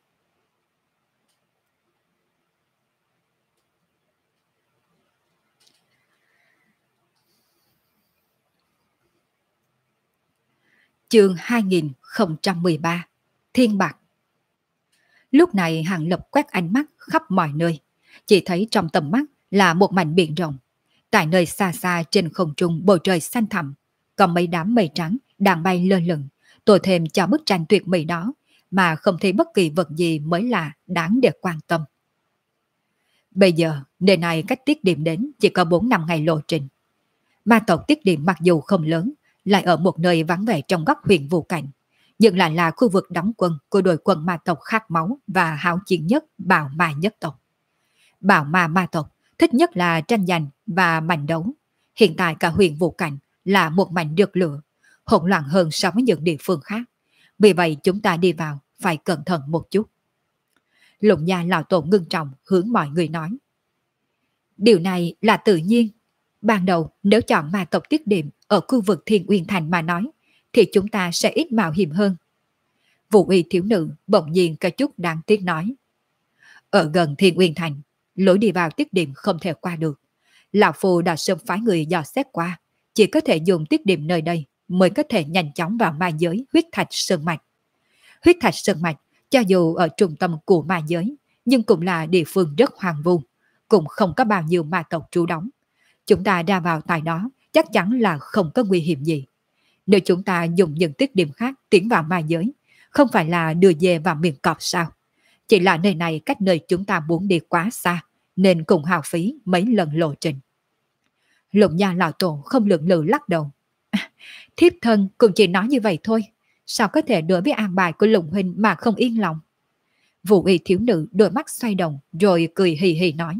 Chương 2013 Thiên bạc. Lúc này Hàng Lập quét ánh mắt khắp mọi nơi, chỉ thấy trong tầm mắt là một mảnh biển rộng. Tại nơi xa xa trên không trung bầu trời xanh thẳm, còn mấy đám mây trắng đang bay lơ lửng, tô thêm cho bức tranh tuyệt mỹ đó, mà không thấy bất kỳ vật gì mới là đáng để quan tâm. Bây giờ, nơi này cách Tiết Điểm đến chỉ có 4-5 ngày lộ trình. Ma tộc Tiết Điểm mặc dù không lớn, lại ở một nơi vắng vẻ trong góc huyện Vũ Cảnh, nhưng lại là khu vực đóng quân của đội quân ma tộc khát máu và háo chiến nhất Bào Ma nhất tộc. Bào Ma ma tộc thích nhất là tranh giành và mảnh đấu. Hiện tại cả huyện Vũ Cảnh là một mảnh rực lửa, hỗn loạn hơn so với những địa phương khác. Vì vậy chúng ta đi vào phải cẩn thận một chút. Lục gia lão tổ ngưng trọng hướng mọi người nói. Điều này là tự nhiên. Ban đầu nếu chọn ma tộc Tiết Điểm ở khu vực Thiên Uyên Thành mà nói, thì chúng ta sẽ ít mạo hiểm hơn. Vũ y thiếu nữ bỗng nhiên có chút đáng tiếc nói. Ở gần Thiên Uyên Thành, lối đi vào Tiết Điểm không thể qua được. Lão Phu đã sớm phái người dò xét qua, chỉ có thể dùng Tiết Điểm nơi đây mới có thể nhanh chóng vào ma giới huyết thạch sơn mạch. Huyết thạch sơn mạch, cho dù ở trung tâm của ma giới, nhưng cũng là địa phương rất hoang vu, cũng không có bao nhiêu ma tộc trú đóng. Chúng ta ra vào tại đó chắc chắn là không có nguy hiểm gì. Nếu chúng ta dùng những Tiết Điểm khác tiến vào ma giới, không phải là đưa về vào miền cọp sao? Chỉ là nơi này cách nơi chúng ta muốn đi quá xa, nên cùng hao phí mấy lần lộ trình. Lục gia lão tổ không lượng lự lắc đầu. Thiếp thân cũng chỉ nói như vậy thôi. Sao có thể đối với an bài của Lục huynh mà không yên lòng? Vũ y thiếu nữ đôi mắt xoay đồng rồi cười hì hì nói.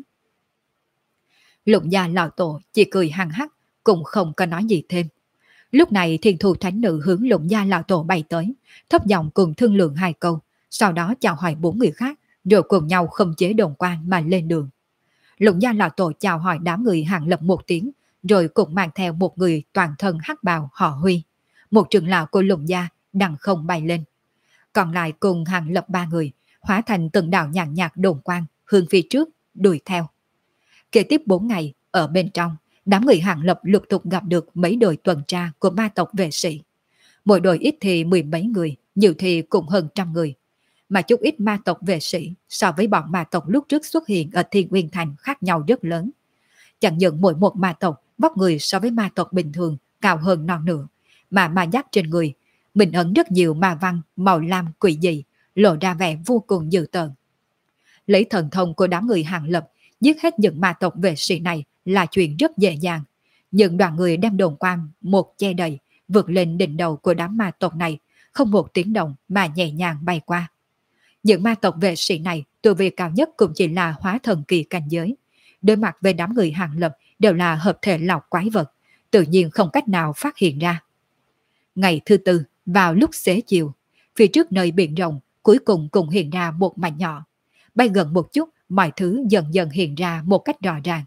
Lục gia lão tổ chỉ cười hăng hắc, cũng không có nói gì thêm. Lúc này thiên thù thánh nữ hướng Lục gia lão tổ bay tới, thấp giọng cùng thương lượng 2 câu, sau đó chào hỏi 4 người khác, rồi cùng nhau không chế đồn quan mà lên đường. Lục gia lão tổ chào hỏi đám người Hàng Lập một tiếng, rồi cũng mang theo một người toàn thân hắc bào họ Huy, một trưởng lão của Lục gia đằng không bay lên. Còn lại cùng Hàng Lập 3 người, hóa thành từng đạo nhàn nhạt đồn quan hướng phía trước đuổi theo. Kế tiếp 4 ngày, ở bên trong, đám người Hàng Lập lục tục gặp được mấy đội tuần tra của ma tộc vệ sĩ. Mỗi đội ít thì 10 mấy người, nhiều thì cũng hơn 100 người. Mà chút ít ma tộc vệ sĩ so với bọn ma tộc lúc trước xuất hiện ở Thiên Uyên Thành khác nhau rất lớn. Chẳng những mỗi một ma tộc vóc người so với ma tộc bình thường cao hơn non nửa, mà ma giáp trên người mình ẩn rất nhiều ma văn màu lam quỷ dị, lộ ra vẻ vô cùng dữ tợn. Lấy thần thông của đám người Hàng Lập giết hết những ma tộc vệ sĩ này là chuyện rất dễ dàng. Nhưng đoàn người đem đồn quan một che đầy vượt lên đỉnh đầu của đám ma tộc này, không một tiếng động mà nhẹ nhàng bay qua. Những ma tộc vệ sĩ này tu vi cao nhất cũng chỉ là hóa thần kỳ cảnh giới. Đối mặt với đám người Hàng Lập đều là hợp thể lão quái vật, tự nhiên không cách nào phát hiện ra. Ngày thứ tư, vào lúc xế chiều, phía trước nơi biển rộng cuối cùng cũng hiện ra một mảnh nhỏ. Bay gần một chút, mọi thứ dần dần hiện ra một cách rõ ràng.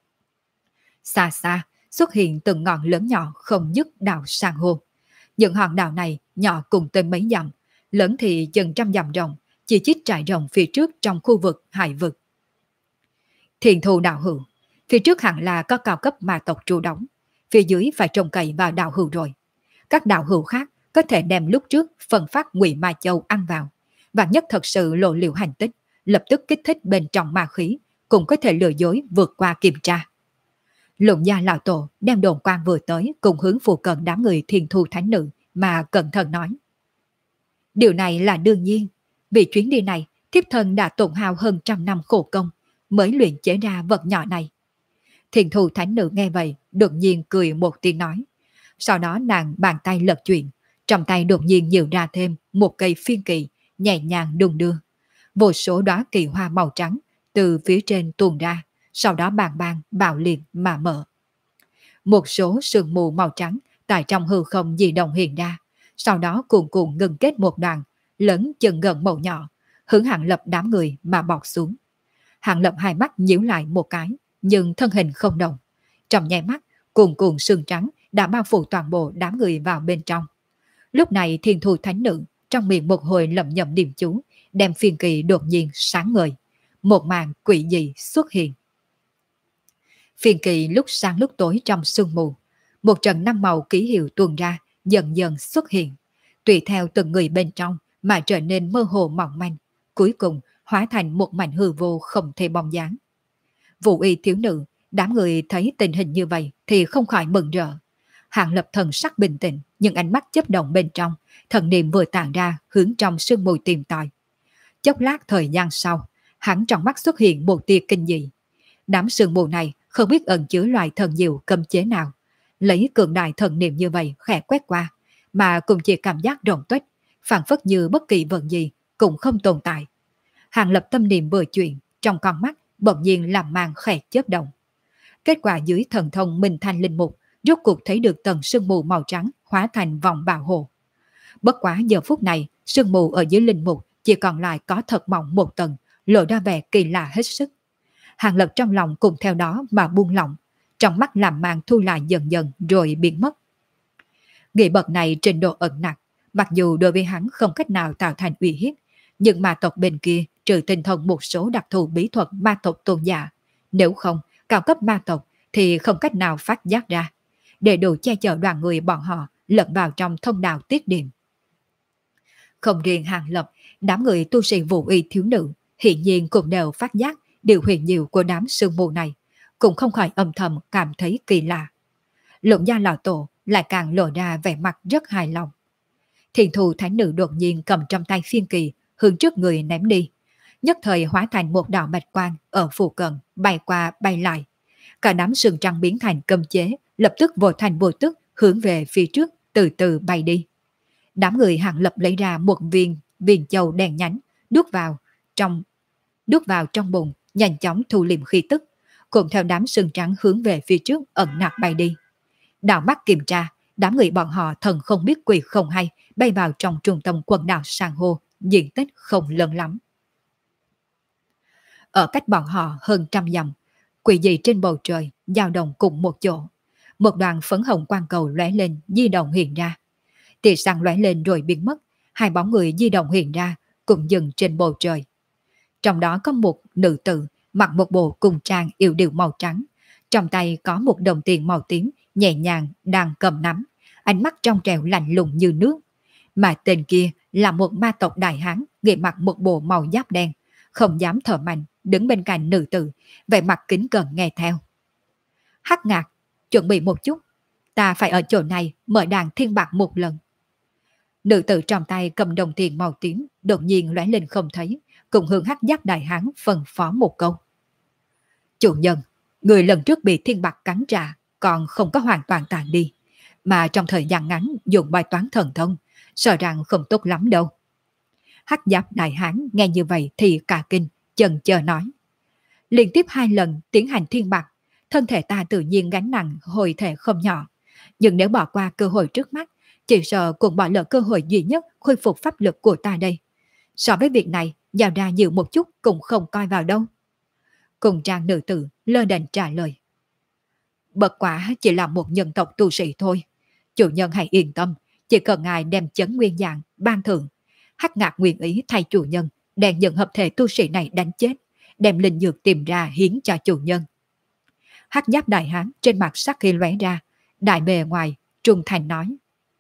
Xa xa, xuất hiện từng ngọn lớn nhỏ không dứt đảo san hô. Những hòn đảo này nhỏ cùng tới mấy dặm, lớn thì chừng 100 dặm rộng, chỉ chít trải rộng phía trước trong khu vực hải vực. Thiền thù đạo hữu, phía trước hẳn là có cao cấp ma tộc trú đóng, phía dưới phải trông cậy vào đạo hữu rồi. Các đạo hữu khác có thể đem lúc trước phân phát Ngụy Ma Châu ăn vào, và nhất thật sự lộ liễu hành tích, lập tức kích thích bên trong ma khí, cũng có thể lừa dối vượt qua kiểm tra. Lục gia lão tổ đem đồn quan vừa tới cùng hướng phụ cận đám người Thiên Thu Thánh Nữ mà cẩn thận nói. Điều này là đương nhiên, vì chuyến đi này thiếp thân đã tổn hao hơn 100 năm khổ công mới luyện chế ra vật nhỏ này. Thiên Thu Thánh Nữ nghe vậy đột nhiên cười một tiếng nói. Sau đó nàng bàn tay lật chuyển, trong tay đột nhiên nhiều ra thêm một cây phiên kỳ nhẹ nhàng đung đưa. Vô số đóa kỳ hoa màu trắng từ phía trên tuôn ra, sau đó bàng bàng bạo liệt mà mở. Một số sương mù màu trắng tại trong hư không di động hiện ra, sau đó cuồn cuộn ngừng kết một đoàn, lớn chừng gần màu nhỏ, hướng Hàng Lập đám người mà bọt xuống. Hàng Lập hai mắt nhíu lại một cái, nhưng thân hình không động. Trong nháy mắt, cuồn cuộn sương trắng đã bao phủ toàn bộ đám người vào bên trong. Lúc này Thiên Thu Thánh Nữ trong miệng một hồi lẩm nhẩm niệm chú, đem phiên kỳ đột nhiên sáng ngời. Một màn quỷ dị xuất hiện. Phiên kỳ lúc sáng lúc tối trong sương mù, một trận năm màu ký hiệu tuôn ra dần dần xuất hiện. Tùy theo từng người bên trong mà trở nên mơ hồ mỏng manh, cuối cùng hóa thành một mảnh hư vô không thể bóng dáng. Vũ y thiếu nữ, đám người thấy tình hình như vậy thì không khỏi mừng rỡ. Hàng Lập thần sắc bình tĩnh, nhưng ánh mắt chớp động bên trong, thần niệm vừa tản ra hướng trong sương mù tìm tòi. Chốc lát thời gian sau, hắn trong mắt xuất hiện một tia kinh dị. Đám sương mù này không biết ẩn chứa loại thần diệu cấm chế nào. Lấy cường đại thần niệm như vậy khẽ quét qua, mà cũng chỉ cảm giác rộng tuếch, phảng phất như bất kỳ vật gì cũng không tồn tại. Hàng Lập tâm niệm vừa chuyển, trong con mắt bỗng nhiên làm màn khẽ chớp động. Kết quả dưới thần thông Minh Thanh Linh Mục, rốt cuộc thấy được tầng sương mù màu trắng hóa thành vòng bảo hộ. Bất quá giờ phút này, sương mù ở dưới linh mục chỉ còn lại có thật mỏng một tầng, lộ ra vẻ kỳ lạ hết sức. Hàng Lập trong lòng cùng theo đó mà buông lỏng, trong mắt làm màn thu lại dần dần rồi biến mất. Nghị bậc này trình độ ẩn nặc, mặc dù đối với hắn không cách nào tạo thành uy hiếp, nhưng ma tộc bên kia trừ tinh thông một số đặc thù bí thuật ma tộc tôn giả, nếu không cao cấp ma tộc thì không cách nào phát giác ra, để đủ che chở đoàn người bọn họ lẫn vào trong thông đạo tiết điểm. Không riêng Hàng Lập, đám người tu sĩ vũ y thiếu nữ hiện nhiên cũng đều phát giác điều huyền diệu của đám sương mù này, cũng không khỏi âm thầm cảm thấy kỳ lạ. Lục gia lão tổ lại càng lộ ra vẻ mặt rất hài lòng. Thiền thù thánh nữ đột nhiên cầm trong tay phiên kỳ hướng trước người ném đi, nhất thời hóa thành một đạo bạch quang ở phụ cận bay qua bay lại. Cả đám sừng trăng biến thành cấm chế, lập tức vô thành vô tức hướng về phía trước từ từ bay đi. Đám người Hàng Lập lấy ra một viên châu đen nhánh, đút vào trong bụng, nhanh chóng thu liệm khí tức, cùng theo đám sừng trắng hướng về phía trước ẩn nặc bay đi. Đảo mắt kiểm tra, đám người bọn họ thần không biết quỷ không hay, bay vào trong trung tâm quần đảo san hô, diện tích không lớn lắm. Ở cách bọn họ hơn 100 dặm, quỷ dị trên bầu trời dao động cùng một chỗ. Một đoàn phấn hồng quang cầu lóe lên, di động hiện ra. Tia sáng lóe lên rồi biến mất, hai bóng người di động hiện ra, cùng dừng trên bầu trời. Trong đó có một nữ tử mặc một bộ cung trang yêu điệu màu trắng, trong tay có một đồng tiền màu tím nhẹ nhàng đang cầm nắm, ánh mắt trong trẻo lạnh lùng như nước. Mà tên kia là một ma tộc đại hán, người mặc một bộ màu giáp đen, không dám thở mạnh, đứng bên cạnh nữ tử, vẻ mặt kính cẩn nghe theo. Hắc Ngạc, chuẩn bị một chút, ta phải ở chỗ này mở đàn thiên bạc một lần. Nữ tử trong tay cầm đồng tiền màu tím đột nhiên lóe lên không thấy, cùng hướng Hắc Giáp đại hán phân phó một câu. Chủ nhân, người lần trước bị thiên bạc cắn trả, còn không có hoàn toàn tàn đi, mà trong thời gian ngắn dùng bài toán thần thông, sợ rằng không tốt lắm đâu. Hắc Giáp đại hán nghe như vậy thì cả kinh, chần chờ nói. Liên tiếp 2 lần tiến hành thiên bạc, thân thể ta tự nhiên gánh nặng hồi thể không nhỏ, nhưng nếu bỏ qua cơ hội trước mắt, chỉ sợ cũng bỏ lỡ cơ hội duy nhất khôi phục pháp lực của ta đây. So với việc này, giao ra nhiều một chút cũng không coi vào đâu. Cùng trang nữ tử lơ đễnh trả lời. Bất quả chỉ là một nhân tộc tu sĩ thôi. Chủ nhân hãy yên tâm, chỉ cần ngài đem chấn nguyên dạng, ban thưởng. Hắc Ngạc nguyện ý thay chủ nhân, đèn dẫn hợp thể tu sĩ này đánh chết, đem linh dược tìm ra hiến cho chủ nhân. Hắc Giáp đại hán trên mặt sắc khi lóe ra, đại bề ngoài, trung thành nói.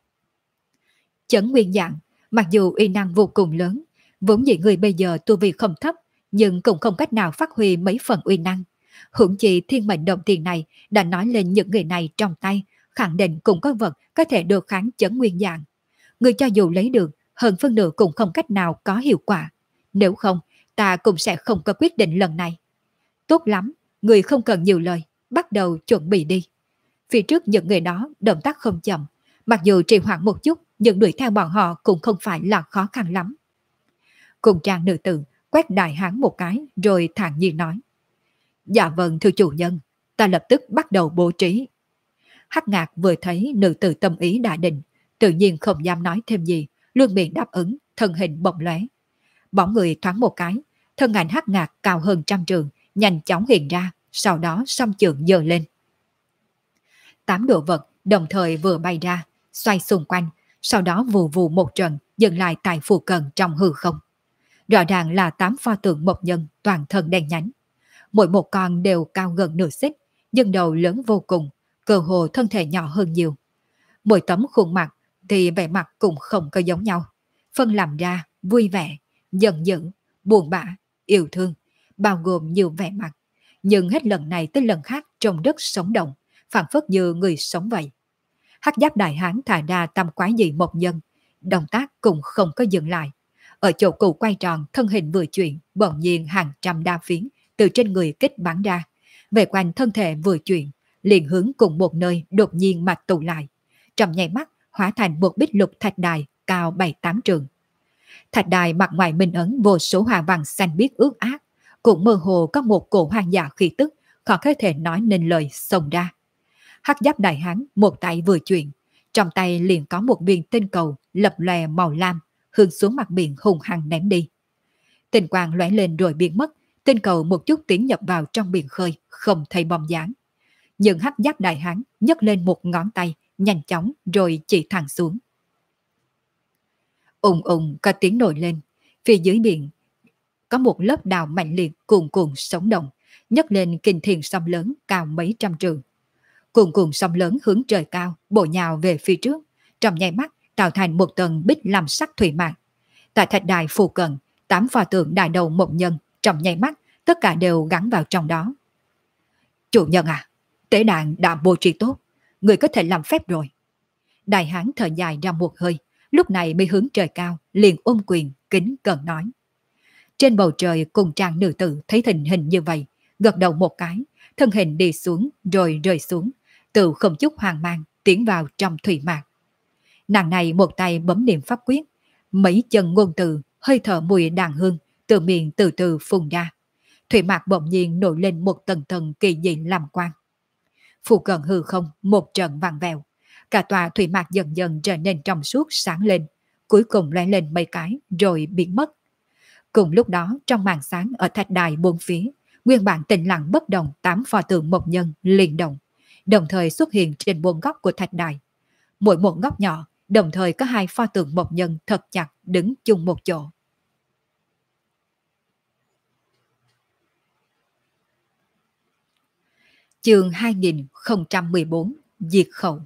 Chấn nguyên dạng, mặc dù uy năng vô cùng lớn, vốn dĩ người bây giờ tu vi không thấp, nhưng cũng không cách nào phát huy mấy phần uy năng. Hưởng chi thiên mệnh đồng tiền này đã nói lên những người này trong tay, khẳng định cũng có vật có thể được kháng chấn nguyên dạng. Người cho dù lấy được, hơn phân nửa cũng không cách nào có hiệu quả. Nếu không, ta cũng sẽ không có quyết định lần này. Tốt lắm, người không cần nhiều lời, bắt đầu chuẩn bị đi. Phía trước những người đó động tác không chậm, mặc dù trì hoãn một chút, nhưng đuổi theo bọn họ cũng không phải là khó khăn lắm. Cùng trang nữ tử quét đại hán một cái rồi thản nhiên nói. Dạ vâng thưa chủ nhân, ta lập tức bắt đầu bố trí. Hắc Ngạc vừa thấy nữ tử tâm ý đã định, tự nhiên không dám nói thêm gì, luôn miệng đáp ứng, thân hình bỗng lóe. Bóng người thoáng một cái, thân ảnh Hắc Ngạc cao hơn 100 trượng, nhanh chóng hiện ra, sau đó song chưởng giơ lên. 8 đồ vật đồng thời vừa bay ra, xoay xung quanh, sau đó vù vù một trận dừng lại tại phù cận trong hư không. Rõ ràng là 8 pho tượng mộc nhân toàn thân đen nhánh. Mỗi một con đều cao gần nửa xích, nhưng đầu lớn vô cùng, cơ hồ thân thể nhỏ hơn nhiều. Mỗi tấm khuôn mặt thì vẻ mặt cũng không có giống nhau, phân làm ra vui vẻ, giận dữ, buồn bã, yêu thương, bao gồm nhiều vẻ mặt. Nhưng hết lần này tới lần khác trông rất sống động, phảng phất như người sống vậy. Hắc giáp đại hán thả ra tầm quái dị một nhân, động tác cũng không có dừng lại. Ở chỗ cụ quay tròn, thân hình vừa chuyển, bỗng nhiên hàng trăm đa phiến từ trên người kích bắn ra. Về quanh thân thể vừa chuyển, liền hướng cùng một nơi đột nhiên mà tụ lại. Trong nháy mắt, hóa thành một bích lục thạch đài cao 7-8 trường. Thạch đài mặt ngoài minh ấn vô số hoa văn xanh biếc ướt át, cũng mơ hồ có một cổ hoang dã khí tức, khó có thể nói nên lời xông ra. Hắc giáp đại hán một tay vừa chuyển, trong tay liền có một viên tinh cầu lập lòe màu lam, hướng xuống mặt biển hùng hăng ném đi. Tinh quang lóe lên rồi biến mất, tinh cầu một chút tiến nhập vào trong biển khơi, không thấy bóng dáng. Nhưng hắc giáp đại hán nhấc lên một ngón tay, nhanh chóng rồi chỉ thẳng xuống. Ùng ùng có tiếng nổi lên, phía dưới biển có một lớp đào mạnh liệt cuồn cuộn sống động, nhấc lên kinh thiên sóng lớn cao mấy trăm trượng. Cuồn cuộn sóng lớn hướng trời cao, bổ nhào về phía trước, trong nháy mắt tạo thành một tầng bích lam sắc thủy mạc. Tại thạch đài phù cận, 8 pho tượng đại đầu một nhân, trong nháy mắt tất cả đều gắn vào trong đó. Chủ nhân à, tế đàn đã bố trí tốt, người có thể làm phép rồi. Đại hán thở dài ra một hơi, lúc này mới hướng trời cao, liền ôm quyền, kính cẩn nói. Trên bầu trời cùng trang nữ tử thấy tình hình như vậy, gật đầu một cái, thân hình đi xuống rồi rơi xuống, tự không chút hoang mang tiến vào trong thủy mạc. Nàng này một tay bấm niệm pháp quyết, mấy chân ngôn từ, hơi thở mùi đàn hương từ miệng từ từ phun ra. Thủy mạc bỗng nhiên nổi lên một tầng tầng kỳ dị làm quang. Phù cận hư không một trận vàng vèo, cả tòa thủy mạc dần dần trở nên trong suốt sáng lên, cuối cùng lóe lên mấy cái rồi biến mất. Cùng lúc đó trong màn sáng ở thạch đài bốn phía, nguyên bản tĩnh lặng bất động 8 pho tượng một nhân liền động, đồng thời xuất hiện trên 4 góc của thạch đài. Mỗi một góc nhỏ đồng thời có 2 pho tượng một nhân thật chặt đứng chung một chỗ. Chương 2014 Diệt khẩu.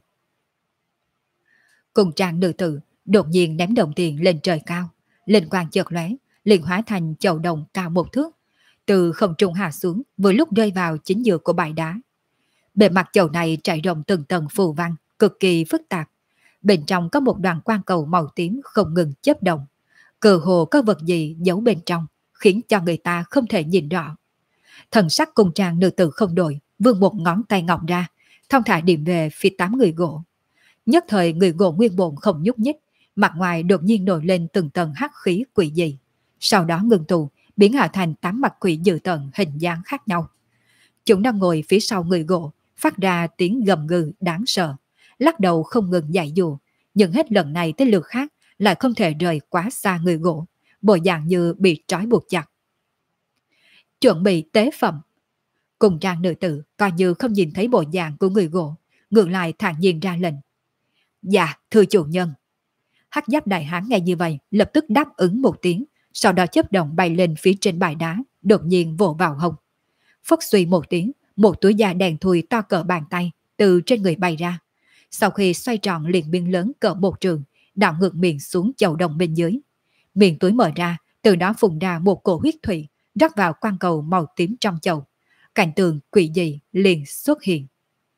Cùng trang nữ tử đột nhiên ném đồng tiền lên trời cao, linh quang chợt lóe, liền hóa thành chậu đồng cao 1 thước, từ không trung hạ xuống, vừa lúc rơi vào chính giữa của bãi đá. Bề mặt chậu này trải rộng từng tầng phù văn, cực kỳ phức tạp. Bên trong có một đoàn quang cầu màu tím không ngừng chớp động, cơ hồ có vật gì giấu bên trong, khiến cho người ta không thể nhìn rõ. Thần sắc cùng trang nữ tử không đổi, vươn một ngón tay ngọc ra, thong thả điểm về phía 8 người gỗ. Nhất thời người gỗ nguyên bổn không nhúc nhích, mặt ngoài đột nhiên nổi lên từng tầng hắc khí quỷ dị. Sau đó ngừng tụ, biến ảo thành 8 mặt quỷ dữ tợn hình dáng khác nhau. Chúng đang ngồi phía sau người gỗ, phát ra tiếng gầm gừ đáng sợ, lắc đầu không ngừng dạy dụ, nhưng hết lần này tới lượt khác lại không thể rời quá xa người gỗ, bộ dạng như bị trói buộc chặt. Chuẩn bị tế phẩm. Cùng trang nữ tử coi như không nhìn thấy bộ dạng của người gỗ, ngược lại thản nhiên ra lệnh. Dạ, thưa chủ nhân. Hắc giáp đại hán nghe như vậy, lập tức đáp ứng một tiếng, sau đó chớp động bay lên phía trên bãi đá, đột nhiên vỗ vào hông. Phất suy một tiếng, một túi da đèn thui to cỡ bàn tay từ trên người bay ra. Sau khi xoay tròn liền biến lớn cỡ 1 trường, đảo ngược miệng xuống chậu đồng bên dưới. Miệng túi mở ra, từ đó phun ra một cổ huyết thủy, rắc vào quang cầu màu tím trong chậu. Cảnh tượng quỷ dị liền xuất hiện.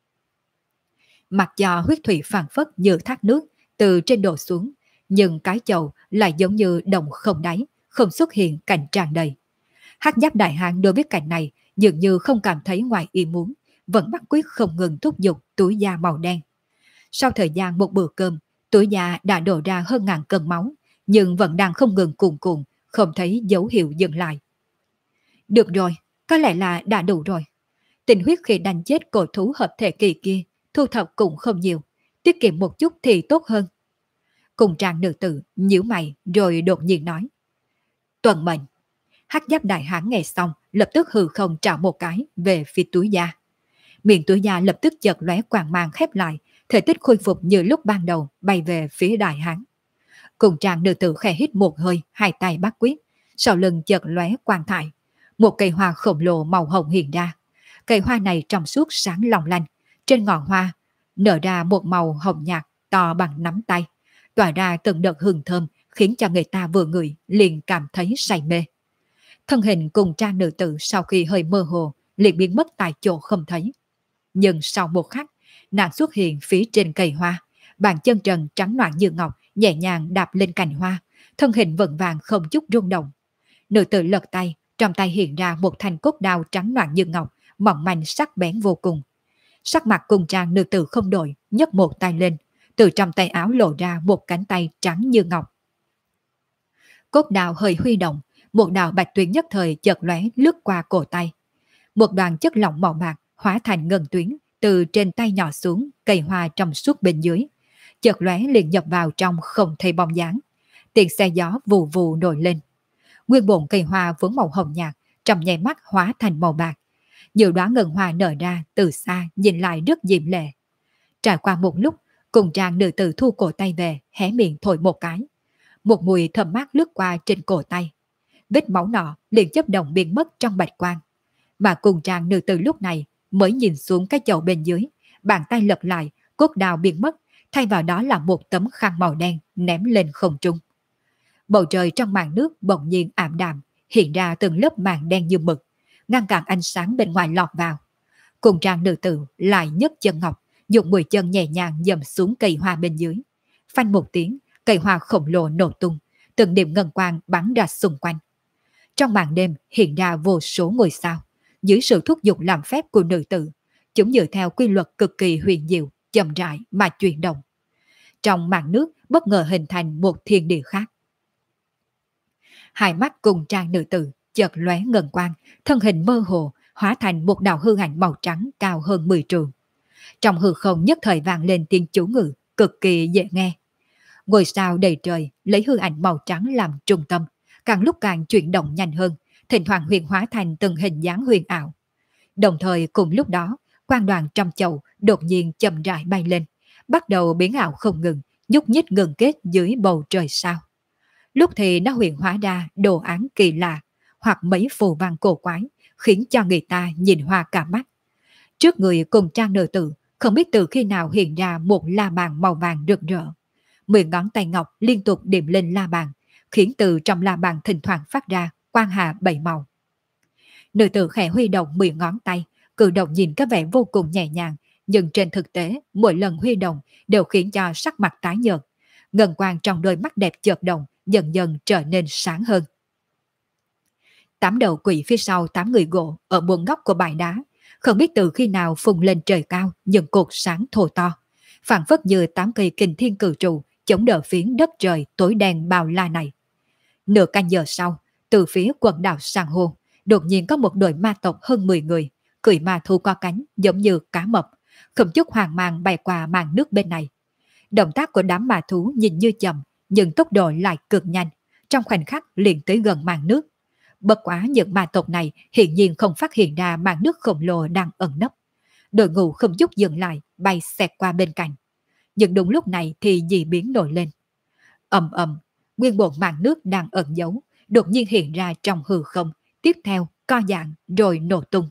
Mặc cho huyết thủy phàn phất như thác nước từ trên đổ xuống, nhưng cái chậu lại giống như đồng không đáy, không xuất hiện cảnh tràn đầy. Hắc giáp đại hán đối với cảnh này dường như không cảm thấy ngoài ý muốn, vẫn bắt quyết không ngừng thúc giục túi da màu đen. Sau thời gian một bữa cơm, túi da đã đổ ra hơn 1000 cân máu, nhưng vẫn đang không ngừng cuồn cuộn, không thấy dấu hiệu dừng lại. Được rồi, có lẽ là đã đủ rồi. Tình huyết khi đánh chết cổ thú hợp thể kỳ kia, thu thập cũng không nhiều, tiết kiệm một chút thì tốt hơn. Cùng trang nữ tử nhíu mày rồi đột nhiên nói. Tuần mệnh. Hắc giáp đại hán nghe xong, lập tức hư không trảo một cái về phía túi da. Miệng túi da lập tức chợt lóe quang mang khép lại, thể tích khôi phục như lúc ban đầu, bay về phía đại hán. Cùng trang nữ tử khẽ hít một hơi, hai tay bắt quyết, sau lưng chợt lóe quang thải. Một cây hoa khổng lồ màu hồng hiện ra. Cây hoa này trong suốt sáng long lanh, trên ngọn hoa nở ra một màu hồng nhạt to bằng nắm tay, tỏa ra từng đợt hương thơm khiến cho người ta vừa ngửi liền cảm thấy say mê. Thân hình cùng trang nữ tử sau khi hơi mơ hồ liền biến mất tại chỗ không thấy. Nhưng sau một khắc, nàng xuất hiện phía trên cây hoa, bàn chân trần trắng noãn như ngọc nhẹ nhàng đạp lên cành hoa, thân hình vững vàng không chút rung động. Nữ tử lật tay, trong tay hiện ra một thanh cốt đao trắng noãn như ngọc, mỏng manh sắc bén vô cùng. Sắc mặt cùng trang nữ tử không đổi, nhấc một tay lên, từ trong tay áo lộ ra một cánh tay trắng như ngọc. Cốt đao hơi huy động, một đạo bạch tuyến nhất thời chợt lóe lướt qua cổ tay. Một đoàn chất lỏng màu bạc hóa thành ngân tuyến từ trên tay nhỏ xuống cây hoa trong suốt bên dưới, chợt lóe liền nhập vào trong không thấy bóng dáng. Tiếng xe gió vù vù nổi lên. Nguyên bổn cây hoa vốn màu hồng nhạt, trong nháy mắt hóa thành màu bạc. Nhiều đóa ngân hoa nở ra từ xa nhìn lại rất diễm lệ. Trải qua một lúc, cùng trang nữ tử thu cổ tay về, hé miệng thổi một cái. Một mùi thơm mát lướt qua trên cổ tay. Vết máu nọ liền chớp động biến mất trong bạch quang. Mà cùng trang nữ tử lúc này mới nhìn xuống cái chậu bên dưới, bàn tay lật lại, cốt đào biến mất, thay vào đó là một tấm khăn màu đen ném lên không trung. Bầu trời trong màn nước bỗng nhiên ảm đạm, hiện ra từng lớp màn đen như mực, ngăn cản ánh sáng bên ngoài lọt vào. Cùng trang nữ tử lại nhấc chân ngọc, dùng 10 chân nhẹ nhàng dầm xuống cây hoa bên dưới. Phanh một tiếng, cây hoa khổng lồ nổ tung, từng điểm ngân quang bắn ra xung quanh. Trong màn đêm hiện ra vô số ngôi sao. Dưới sự thúc giục làm phép của nữ tử, chúng dựa theo quy luật cực kỳ huyền diệu, chậm rãi mà chuyển động. Trong màn nước bất ngờ hình thành một thiên địa khác. Hai mắt cùng trang nữ tử chợt lóe ngân quang, thân hình mơ hồ hóa thành một đạo hư ảnh màu trắng cao hơn 10 trượng. Trong hư không nhất thời vang lên tiếng chú ngữ cực kỳ dễ nghe. Ngôi sao đầy trời lấy hư ảnh màu trắng làm trung tâm, càng lúc càng chuyển động nhanh hơn, thỉnh thoảng huyền hóa thành từng hình dáng huyền ảo. Đồng thời cùng lúc đó, quang đoàn trong chậu đột nhiên chậm rãi bay lên, bắt đầu biến ảo không ngừng, nhúc nhích ngừng kết dưới bầu trời sao. Lúc thì nó huyền hóa ra đồ án kỳ lạ, hoặc mấy phù văn cổ quái, khiến cho người ta nhìn hoa cả mắt. Trước người cùng trang nữ tử, không biết từ khi nào hiện ra một la bàn màu vàng rực rỡ. 10 ngón tay ngọc liên tục điểm lên la bàn, khiến từ trong la bàn thỉnh thoảng phát ra quang hà 7 màu. Nữ tử khẽ huy động 10 ngón tay, cử động nhìn có vẻ vô cùng nhẹ nhàng, nhưng trên thực tế mỗi lần huy động đều khiến cho sắc mặt tái nhợt. Ngân quang trong đôi mắt đẹp chợt động, dần dần trở nên sáng hơn. 8 đầu quỷ phía sau 8 người gỗ ở buồng góc của bãi đá, không biết từ khi nào phùng lên trời cao những cột sáng thô to, phảng phất như 8 cây kình thiên cử trụ chống đỡ phiến đất trời tối đen bao la này. Nửa canh giờ sau, từ phía quần đảo San hô, đột nhiên có một đội ma tộc hơn 10 người, cưỡi ma thu có cánh giống như cá mập, không chút hoang mang bay qua màn nước bên này. Động tác của đám ma thú nhìn như chậm, nhưng tốc độ lại cực nhanh, trong khoảnh khắc liền tới gần màn nước. Bất quá những ma tộc này hiển nhiên không phát hiện ra màn nước khổng lồ đang ẩn nấp. Đội ngũ không chút dừng lại, bay xẹt qua bên cạnh. Nhưng đúng lúc này thì dị biến nổi lên. Ầm ầm, nguyên bộ màn nước đang ẩn giấu, đột nhiên hiện ra trong hư không, tiếp theo co giãn rồi nổ tung.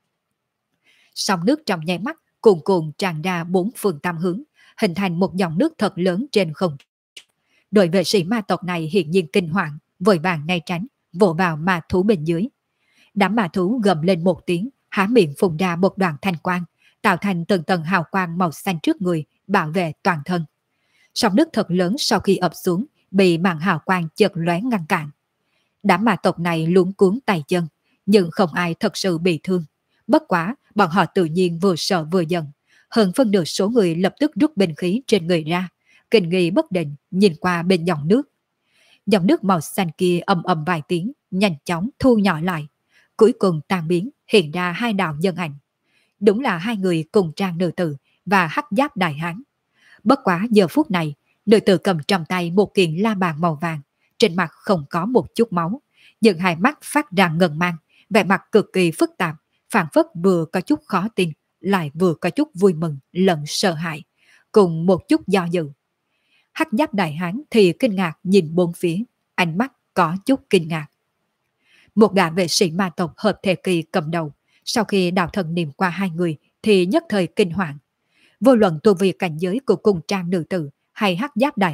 Sóng nước trong nháy mắt cuồn cuộn tràn ra 4 phương tám hướng, hình thành một dòng nước thật lớn trên không. Đội vệ sĩ ma tộc này hiển nhiên kinh hoàng, vội vàng né tránh, vồ vào ma thú bên dưới. Đám ma thú gầm lên một tiếng, há miệng phun ra một đoàn thanh quang, tạo thành từng tầng hào quang màu xanh trước người, bảo vệ toàn thân. Sóng nước thật lớn sau khi ập xuống, bị màn hào quang chợt lóe ngăn cản. Đám ma tộc này luống cuống tay chân, nhưng không ai thật sự bị thương. Bất quá, bọn họ tự nhiên vừa sợ vừa giận. Hơn phân nửa số người lập tức rút binh khí trên người ra, kinh nghi bất định nhìn qua bên dòng nước. Dòng nước màu xanh kia ầm ầm vài tiếng, nhanh chóng thu nhỏ lại. Cuối cùng tan biến, hiện ra hai đạo nhân ảnh. Đúng là hai người cùng trang nữ tử và hắc giáp đại hán. Bất quá giờ phút này, nữ tử cầm trong tay một kiện la bàn màu vàng, trên mặt không có một chút máu, nhưng hai mắt phát ra ngân mang, vẻ mặt cực kỳ phức tạp, phảng phất vừa có chút khó tin, lại vừa có chút vui mừng lẫn sợ hãi, cùng một chút do dự. Hắc giáp đại hán thì kinh ngạc nhìn bốn phía, ánh mắt có chút kinh ngạc. Một gã vệ sĩ ma tộc hợp thể kỳ cầm đầu, sau khi đạo thần niệm qua hai người thì nhất thời kinh hoàng. Vô luận tu vi cảnh giới của cùng trang nữ tử hay hắc giáp đại hán,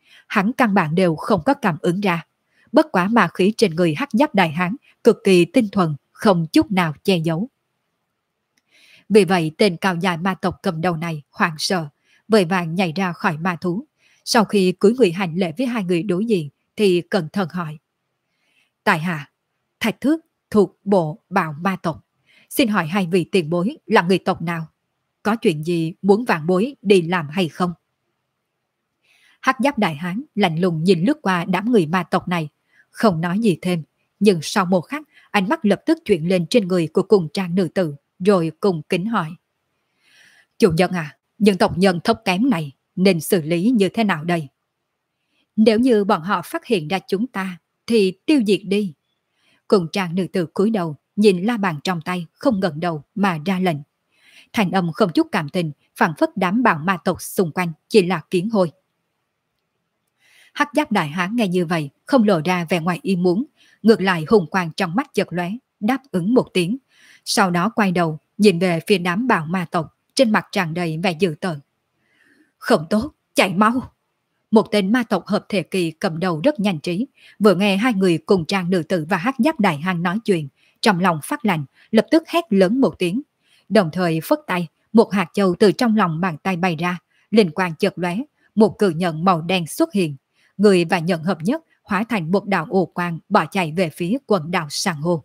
Hắn căn bản đều không có cảm ứng ra. Bất quá ma khí trên người hắc giáp đại hán cực kỳ tinh thuần, không chút nào che giấu. Vì vậy tên cao dài ma tộc cầm đầu này hoảng sợ, vội vàng nhảy ra khỏi ma thú. Sau khi cúi người hành lễ với hai người đối diện thì cẩn thận hỏi: tại hạ Thạch Thước thuộc bộ bạo ma tộc, xin hỏi hai vị tiền bối là người tộc nào? Có chuyện gì muốn vạn bối đi làm hay không? Hắc giáp đại hán lạnh lùng nhìn lướt qua đám người ma tộc này, không nói gì thêm, nhưng sau một khắc ánh mắt lập tức chuyển lên trên người của cùng trang nữ tử, rồi cùng kính hỏi: chủ nhân à, những tộc nhân thấp kém này nên xử lý như thế nào đây? Nếu như bọn họ phát hiện ra chúng ta thì tiêu diệt đi. Cùng trang nữ tử cúi đầu nhìn la bàn trong tay, không ngẩng đầu mà ra lệnh. Thành âm không chút cảm tình, phảng phất đám bạo ma tộc xung quanh chỉ là kiến hôi. Hắc giáp đại hán nghe như vậy, không lộ ra vẻ ngoài ý muốn, ngược lại hùng quang trong mắt chợt lóe, đáp ứng một tiếng. Sau đó quay đầu, nhìn về phía đám bạo ma tộc, trên mặt tràn đầy vẻ dữ tợn. Không tốt, chạy mau! Một tên ma tộc hợp thể kỳ cầm đầu rất nhanh trí, vừa nghe hai người cùng trang nữ tử và hắc giáp đại hán nói chuyện, trong lòng phát lạnh, lập tức hét lớn một tiếng. Đồng thời phất tay, một hạt châu từ trong lòng bàn tay bay ra, linh quang chợt lóe, một cự nhận màu đen xuất hiện. Người và nhận hợp nhất hóa thành một đạo ồ quang bỏ chạy về phía quần đảo san hô.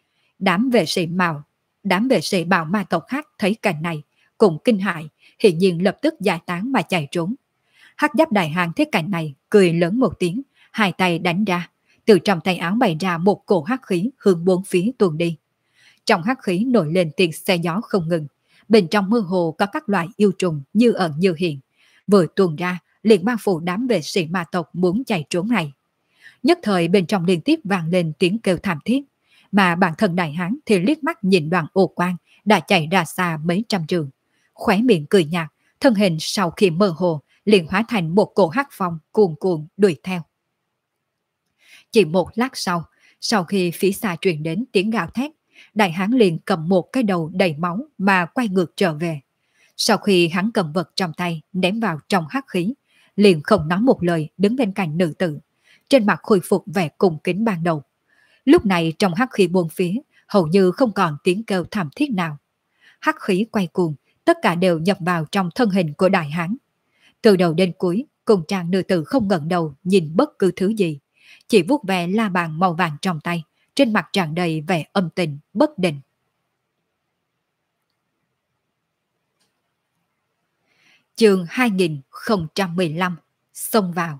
Đám vệ sĩ bạo ma tộc khác thấy cảnh này cũng kinh hãi, hiển nhiên lập tức giải tán mà chạy trốn. Hắc giáp đại hán thấy cảnh này cười lớn một tiếng, hai tay đánh ra, từ trong tay áo bày ra một cổ hắc khí hướng bốn phía tuôn đi. Trong hắc khí nổi lên tiếng xe gió không ngừng, bên trong mơ hồ có các loại yêu trùng như ẩn như hiện, vừa tuôn ra liền bao phủ đám vệ sĩ ma tộc muốn chạy trốn này. Nhất thời bên trong liên tiếp vang lên tiếng kêu thảm thiết, mà bản thân đại hán thì liếc mắt nhìn đoàn ô quang đã chạy ra xa mấy trăm trường, khóe miệng cười nhạt, thân hình sau khi mơ hồ liền hóa thành một cổ hắc phong cuồn cuộn đuổi theo. Chỉ một lát sau khi phía xa truyền đến tiếng gào thét, đại hán liền cầm một cái đầu đầy máu mà quay ngược trở về. Sau khi hắn cầm vật trong tay ném vào trong hắc khí, liền không nói một lời đứng bên cạnh nữ tử, trên mặt khôi phục vẻ cung kính ban đầu. Lúc này trong hắc khí bốn phía hầu như không còn tiếng kêu thảm thiết nào. Hắc khí quay cuồng, tất cả đều nhập vào trong thân hình của đại hán. Từ đầu đến cuối, cùng trang nữ tử không ngẩng đầu nhìn bất cứ thứ gì, chỉ vuốt ve la bàn màu vàng trong tay, trên mặt tràn đầy vẻ âm tình bất định. Chương 2015 xông vào.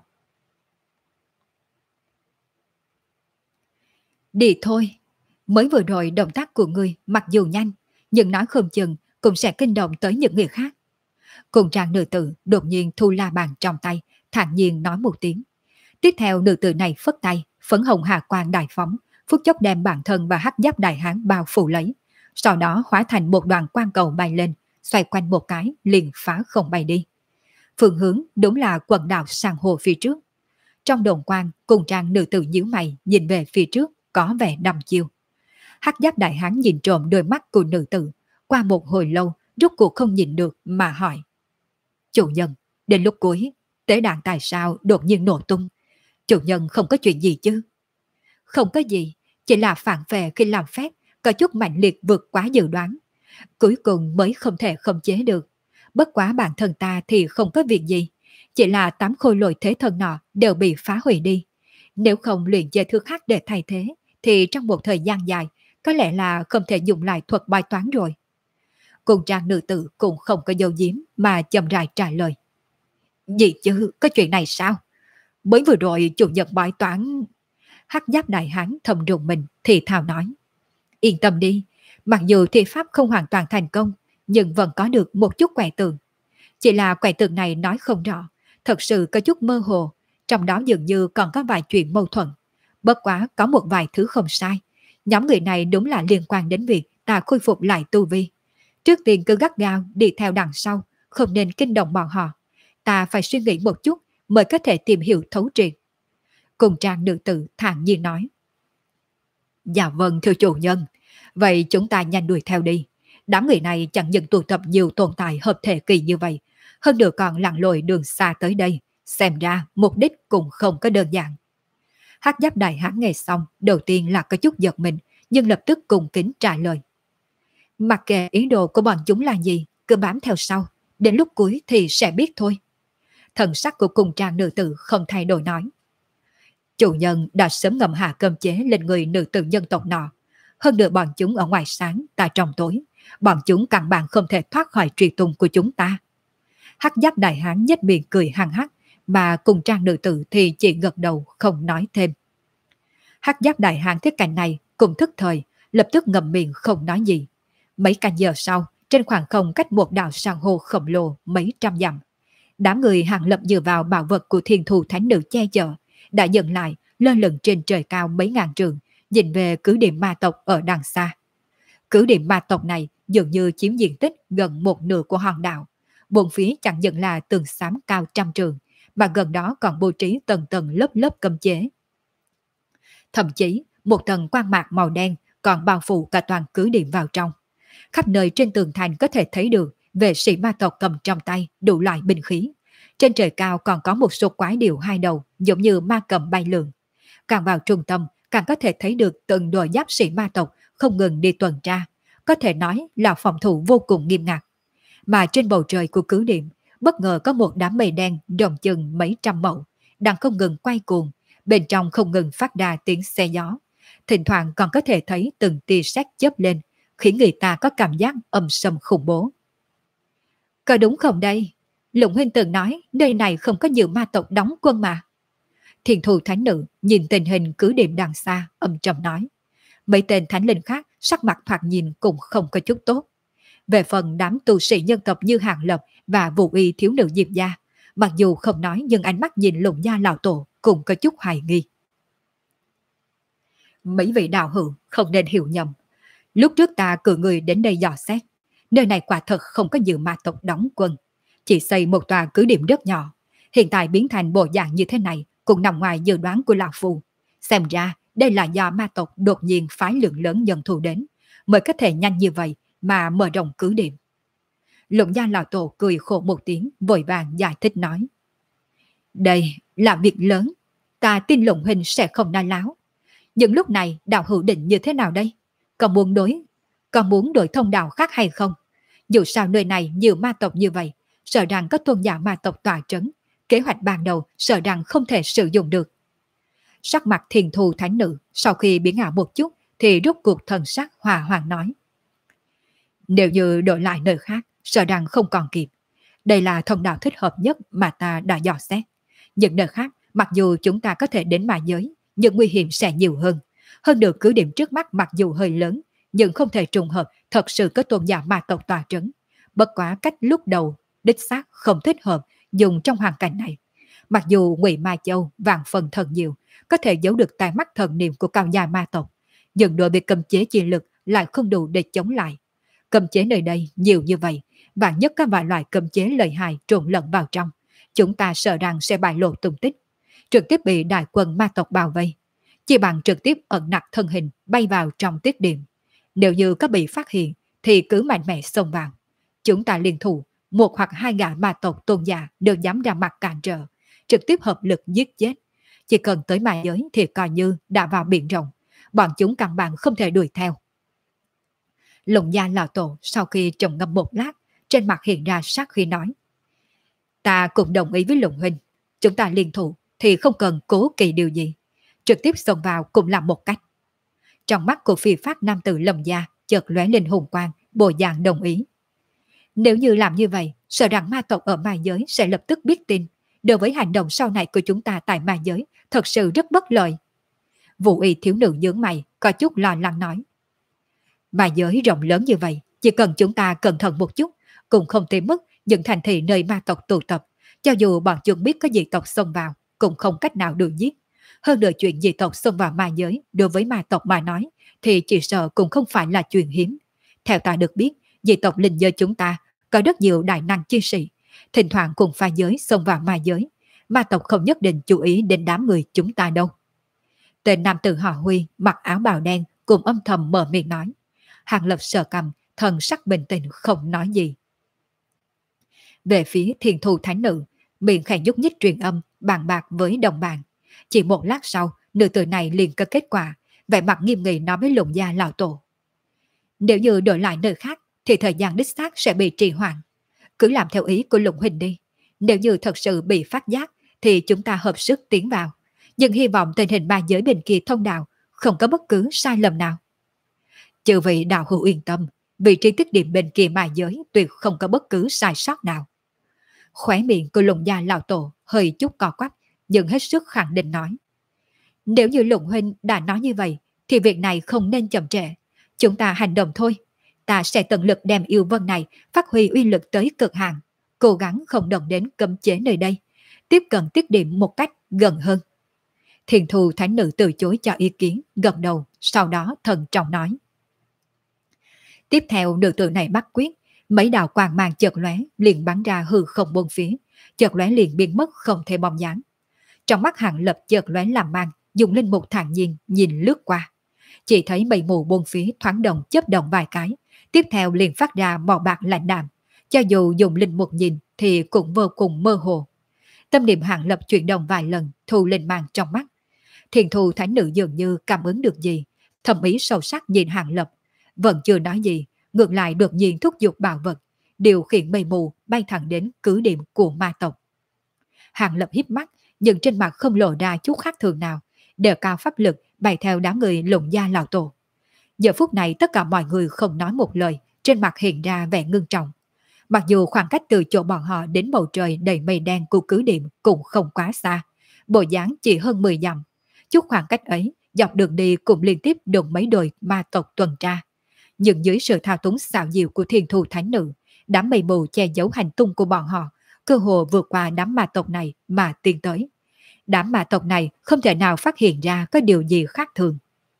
Đi thôi, mới vừa rồi động tác của ngươi mặc dù nhanh, nhưng nói không chừng cũng sẽ kinh động tới những người khác. Cùng trang nữ tử đột nhiên thu la bàn trong tay, thản nhiên nói một tiếng. Tiếp theo nữ tử này phất tay, phấn hồng hà quang đại phóng, phút chốc đem bản thân và hắc giáp đại hán bao phủ lấy, sau đó hóa thành một đoàn quang cầu bay lên, xoay quanh một cái liền phá không bay đi. Phương hướng đúng là quần đảo san hô phía trước. Trong đồn quang, cùng trang nữ tử nhíu mày nhìn về phía trước, có vẻ đăm chiêu. Hắc giáp đại hán nhìn trộm đôi mắt của nữ tử, qua một hồi lâu rốt cuộc không nhìn được mà hỏi: chủ nhân, đến lúc cuối tế đàn tại sao đột nhiên nổ tung? Chủ nhân không có chuyện gì chứ? Không có gì, chỉ là phản phệ khi làm phép có chút mạnh liệt vượt quá dự đoán, cuối cùng mới không thể khống chế được. Bất quá bản thân ta thì không có việc gì, chỉ là 8 khôi lỗi thế thân nọ đều bị phá hủy đi. Nếu không luyện chế thứ khác để thay thế, thì trong một thời gian dài có lẽ là không thể dùng lại thuật bài toán rồi. Cùng trang nữ tử cũng không có dấu giếm mà chậm rãi trả lời: gì chứ, có chuyện này sao? Mới vừa rồi chủ nhật bài toán... Hắc giáp đại hán thầm rùng mình thì thào nói: yên tâm đi, mặc dù thi pháp không hoàn toàn thành công, nhưng vẫn có được một chút quẻ tượng. Chỉ là quẻ tượng này nói không rõ, thật sự có chút mơ hồ, trong đó dường như còn có vài chuyện mâu thuẫn. Bất quá có một vài thứ không sai, nhóm người này đúng là liên quan đến việc ta khôi phục lại tu vi. Trước tiên cứ gắt gao đi theo đằng sau, không nên kinh động bọn họ. Ta phải suy nghĩ một chút mới có thể tìm hiểu thấu triệt. Cùng trang nữ tử thản nhiên nói: dạ vâng thưa chủ nhân, vậy chúng ta nhanh đuổi theo đi. Đám người này chẳng những tụ tập nhiều tồn tại hợp thể kỳ như vậy, hơn nữa còn lặn lội đường xa tới đây, Xem ra mục đích cũng không có đơn giản. Hắc Giáp Đại Hán nghe xong, đầu tiên là có chút giật mình, nhưng lập tức cung kính trả lời. Mặc kệ ý đồ của bọn chúng là gì, cứ bám theo sau, đến lúc cuối thì sẽ biết thôi. Thần sắc của cùng trang nữ tử không thay đổi nói. Chủ nhân đã sớm ngầm hạ cơm chế lên người nữ tử dân tộc nọ. Hơn nữa bọn chúng ở ngoài sáng, ta trong tối. Bọn chúng căn bản không thể thoát khỏi truy tung của chúng ta. Hắc Giáp Đại Hán nhếch miệng cười hăng hắc, mà cùng trang nữ tử thì chỉ gật đầu không nói thêm. Hắc Giáp Đại Hán thấy cảnh này cũng thức thời, lập tức ngậm miệng không nói gì. Mấy canh giờ sau, trên khoảng không cách một đảo san hô khổng lồ mấy trăm dặm, đám người Hàng Lập dựa vào bảo vật của Thiên Thù Thánh Nữ che chở, đã dừng lại lơ lửng trên trời cao mấy ngàn trường, nhìn về cứ điểm ma tộc ở đằng xa. Cứ điểm ma tộc này dường như chiếm diện tích gần một nửa của hòn đảo. Bốn phía chẳng những là tường xám cao trăm trường, mà gần đó còn bố trí tầng tầng lớp lớp cấm chế. Thậm chí, một tầng quang mạc màu đen còn bao phủ cả toàn cứ điểm vào trong. Khắp nơi trên tường thành có thể thấy được vệ sĩ ma tộc cầm trong tay đủ loại binh khí. Trên trời cao còn có một số quái điểu hai đầu giống như ma cầm bay lượn. Càng vào trung tâm, càng có thể thấy được từng đội giáp sĩ ma tộc không ngừng đi tuần tra. Có thể nói là phòng thủ vô cùng nghiêm ngặt. Mà trên bầu trời của cứ điểm, bất ngờ có một đám mây đen rộng chừng mấy trăm mẫu, đang không ngừng quay cuồng, bên trong không ngừng phát ra tiếng xe gió. Thỉnh thoảng còn có thể thấy từng tia sét chớp lên, khiến người ta có cảm giác âm sầm khủng bố. Có đúng không đây? Lũng Huynh từng nói nơi này không có nhiều ma tộc đóng quân mà. Thiên Thù Thánh Nữ nhìn tình hình cứ điểm đằng xa, âm trầm nói. Mấy tên thánh linh khác sắc mặt thoạt nhìn cũng không có chút tốt. Về phần đám tu sĩ nhân tộc như Hàng Lập và Vũ Y thiếu nữ Diệp Gia, mặc dù không nói nhưng ánh mắt nhìn Lũng Gia lão tổ cũng có chút hoài nghi. Mấy vị đạo hữu không nên hiểu nhầm. Lúc trước ta cử người đến đây dò xét, nơi này quả thật không có nhiều ma tộc đóng quân, chỉ xây một tòa cứ điểm rất nhỏ. Hiện tại biến thành bộ dạng như thế này cũng nằm ngoài dự đoán của lão phu. Xem ra đây là do ma tộc đột nhiên phái lượng lớn nhân thủ đến, mới có thể nhanh như vậy mà mở rộng cứ điểm. Lũng Gia lão tổ cười khổ một tiếng, vội vàng giải thích nói. Đây là việc lớn, ta tin Lũng Huynh sẽ không nói láo. Nhưng lúc này đạo hữu định như thế nào đây? Còn muốn đổi thông đạo khác hay không? Dù sao nơi này nhiều ma tộc như vậy, sợ rằng có tôn giả ma tộc tọa trấn, kế hoạch ban đầu sợ rằng không thể sử dụng được. Sắc mặt Thiên Thù Thánh Nữ sau khi biến ảo một chút thì rút cuộc thần sắc hòa hoàng nói. Nếu như đổi lại nơi khác, sợ rằng không còn kịp. Đây là thông đạo thích hợp nhất mà ta đã dò xét. Những nơi khác, mặc dù chúng ta có thể đến ma giới, nhưng nguy hiểm sẽ nhiều hơn. Hơn được cứ điểm trước mắt mặc dù hơi lớn, nhưng không thể trùng hợp thật sự có tôn giả ma tộc tòa trấn. Bất quá cách lúc đầu, đích xác không thích hợp dùng trong hoàn cảnh này. Mặc dù Ngụy Ma Châu vạn phần thần nhiều, có thể giấu được tai mắt thần niệm của cao gia ma tộc, nhưng đội bị cầm chế chi lực lại không đủ để chống lại. Cầm chế nơi đây nhiều như vậy, vạn nhất có vài loại cầm chế lợi hại trộn lẫn vào trong, chúng ta sợ rằng sẽ bại lộ tung tích, trực tiếp bị đại quân ma tộc bao vây. Chỉ bằng trực tiếp ẩn nặc thân hình bay vào trong tiết điểm. Nếu như có bị phát hiện thì cứ mạnh mẽ xông vào. Chúng ta liên thủ, một hoặc hai gã ma tộc tôn giả đều dám ra mặt cản trở, trực tiếp hợp lực giết chết. Chỉ cần tới ma giới thì coi như đã vào biển rộng, bọn chúng căn bản không thể đuổi theo. Lũng Gia lão tổ sau khi trầm ngâm một lát, trên mặt hiện ra sát khí nói. Ta cũng đồng ý với Lũng Huynh, chúng ta liên thủ thì không cần cố kỳ điều gì, trực tiếp xông vào cũng là một cách. Trong mắt của phi phát nam tử Lâm Gia chợt lóe lên hùng quang, bộ dạng đồng ý. Nếu như làm như vậy, sợ rằng ma tộc ở ma giới sẽ lập tức biết tin. Đối với hành động sau này của chúng ta tại ma giới, thật sự rất bất lợi. Vũ Y thiếu nữ nhướng mày, có chút lo lắng nói. Ma giới rộng lớn như vậy, chỉ cần chúng ta cẩn thận một chút, cũng không thể mất những thành thị nơi ma tộc tụ tập. Cho dù bọn chúng biết có dị tộc xông vào, cũng không cách nào được giết. Hơn nữa chuyện dị tộc xông vào ma giới, đối với ma tộc mà nói, thì chỉ sợ cũng không phải là chuyện hiếm. Theo ta được biết, dị tộc linh giới chúng ta có rất nhiều đại năng chi sĩ, thỉnh thoảng cùng pha giới xông vào ma giới. Ma tộc không nhất định chú ý đến đám người chúng ta đâu. Tên nam tử họ Huy mặc áo bào đen cùng âm thầm mở miệng nói. Hàng Lập sờ cằm, thần sắc bình tĩnh không nói gì. Về phía Thiên Thù Thánh Nữ, miệng khẽ nhúc nhích truyền âm, bàn bạc với đồng bạn. Chỉ một lát sau, nữ tử này liền có kết quả, vẻ mặt nghiêm nghị nói với Lục gia lão tổ. Nếu như đổi lại nơi khác, thì thời gian đích xác sẽ bị trì hoãn. Cứ làm theo ý của Lục huynh đi. Nếu như thật sự bị phát giác, thì chúng ta hợp sức tiến vào. Nhưng hy vọng tình hình ma giới bên kia thông đạo không có bất cứ sai lầm nào. Chư vị đạo hữu yên tâm, vị trí tích điểm bên kia ma giới tuyệt không có bất cứ sai sót nào. Khóe miệng của Lục gia lão tổ hơi chút co quắp, nhưng hết sức khẳng định nói. Nếu như Lục huynh đã nói như vậy, thì việc này không nên chậm trễ. Chúng ta hành động thôi. Ta sẽ tận lực đem yêu vân này phát huy uy lực tới cực hạn, cố gắng không động đến cấm chế nơi đây, tiếp cận tiết điểm một cách gần hơn. Thiền thù thánh nữ từ chối cho ý kiến, gật đầu, sau đó thần trọng nói. Tiếp theo nữ tử này bắt quyết, mấy đạo quang mang chợt lóe liền bắn ra hư không bốn phía, chợt lóe liền biến mất không thể bóng dáng. Trong mắt Hàng Lập chợt lóe làm mang, dùng linh mục thản nhiên nhìn lướt qua. Chỉ thấy mây mù bốn phía thoáng động chớp động vài cái, tiếp theo liền phát ra màu bạc lạnh đạm, cho dù dùng linh mục nhìn thì cũng vô cùng mơ hồ. Tâm niệm Hàng Lập chuyển động vài lần, thu lên mang trong mắt. Thiền thù thánh nữ dường như cảm ứng được gì, thầm ý sâu sắc nhìn Hàng Lập, vẫn chưa nói gì, ngược lại đột nhiên thúc giục bảo vật, điều khiển mây mù bay thẳng đến cứ điểm của ma tộc. Hàng Lập híp mắt, nhưng trên mặt không lộ ra chút khác thường nào, đề cao pháp lực bay theo đám người Lục gia lão tổ. Giờ phút này tất cả mọi người không nói một lời, trên mặt hiện ra vẻ ngưng trọng. Mặc dù khoảng cách từ chỗ bọn họ đến bầu trời đầy mây đen của cứ điểm cũng không quá xa, bộ dáng chỉ hơn 10 dặm. Chút khoảng cách ấy, dọc đường đi cũng liên tiếp đụng mấy đội ma tộc tuần tra. Nhưng dưới sự thao túng xảo diệu của thiên thu thánh nữ, đám mây mù che giấu hành tung của bọn họ, cơ hồ vượt qua đám ma tộc này mà tiến tới. Đám ma tộc này không thể nào phát hiện ra có điều gì khác thường.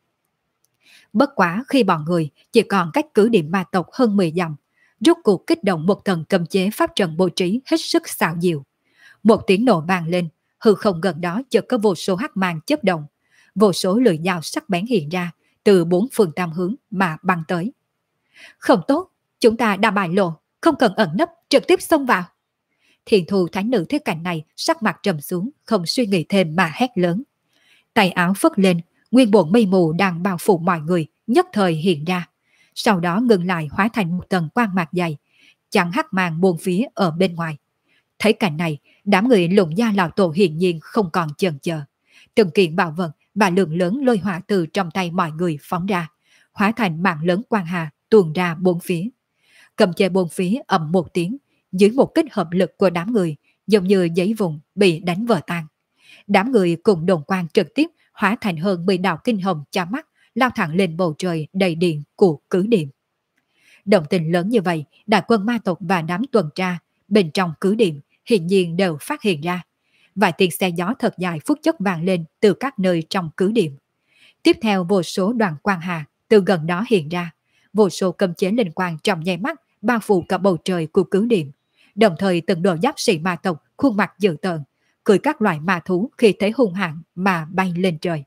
Bất quá khi bọn người chỉ còn cách cứ điểm ma tộc hơn 10 dặm, rốt cuộc kích động một tầng cầm chế pháp trận bố trí hết sức xảo diệu. Một tiếng nổ vang lên, hư không gần đó chợt có vô số hắc mang chớp động, vô số lưỡi dao sắc bén hiện ra từ bốn phương tam hướng mà băng tới. Không tốt, chúng ta đã bại lộ, không cần ẩn nấp, trực tiếp xông vào. Thiền thù thánh nữ thấy cảnh này, sắc mặt trầm xuống, không suy nghĩ thêm mà hét lớn. Tay áo phất lên, nguyên bộ mây mù đang bao phủ mọi người nhất thời hiện ra, sau đó ngừng lại hóa thành một tầng quang mạc dày, chặn hắc màn buông phía ở bên ngoài. Thấy cảnh này, đám người Lục gia lão tổ hiển nhiên không còn chần chờ, từng kiện bảo vật và lượng lớn lôi hỏa từ trong tay mọi người phóng ra, hóa thành mạng lớn quang hà tuôn ra bốn phía. Cầm chế bốn phía ầm một tiếng, dưới một kích hợp lực của đám người, giống như giấy vụn bị đánh vỡ tan. Đám người cùng đồng quang trực tiếp hóa thành hơn 10 đạo kinh hồng chói mắt, lao thẳng lên bầu trời đầy điện của cứ điểm. Động tình lớn như vậy, đại quân ma tộc và đám tuần tra bên trong cứ điểm hiển nhiên đều phát hiện ra. Vài tiếng xe gió thật dài phút chốc vang lên từ các nơi trong cứ điểm. Tiếp theo vô số đoàn quang hà từ gần đó hiện ra, vô số cấm chế linh quang trong nháy mắt bao phủ cả bầu trời của cứ điểm. Đồng thời từng đội giáp sĩ ma tộc khuôn mặt dữ tợn, cười các loại ma thú khi thấy hung hãn mà bay lên trời.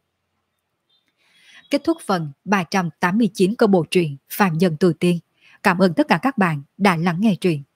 Kết thúc phần 389 câu bộ truyện Phàm Nhân Tu Tiên. Cảm ơn tất cả các bạn đã lắng nghe truyện.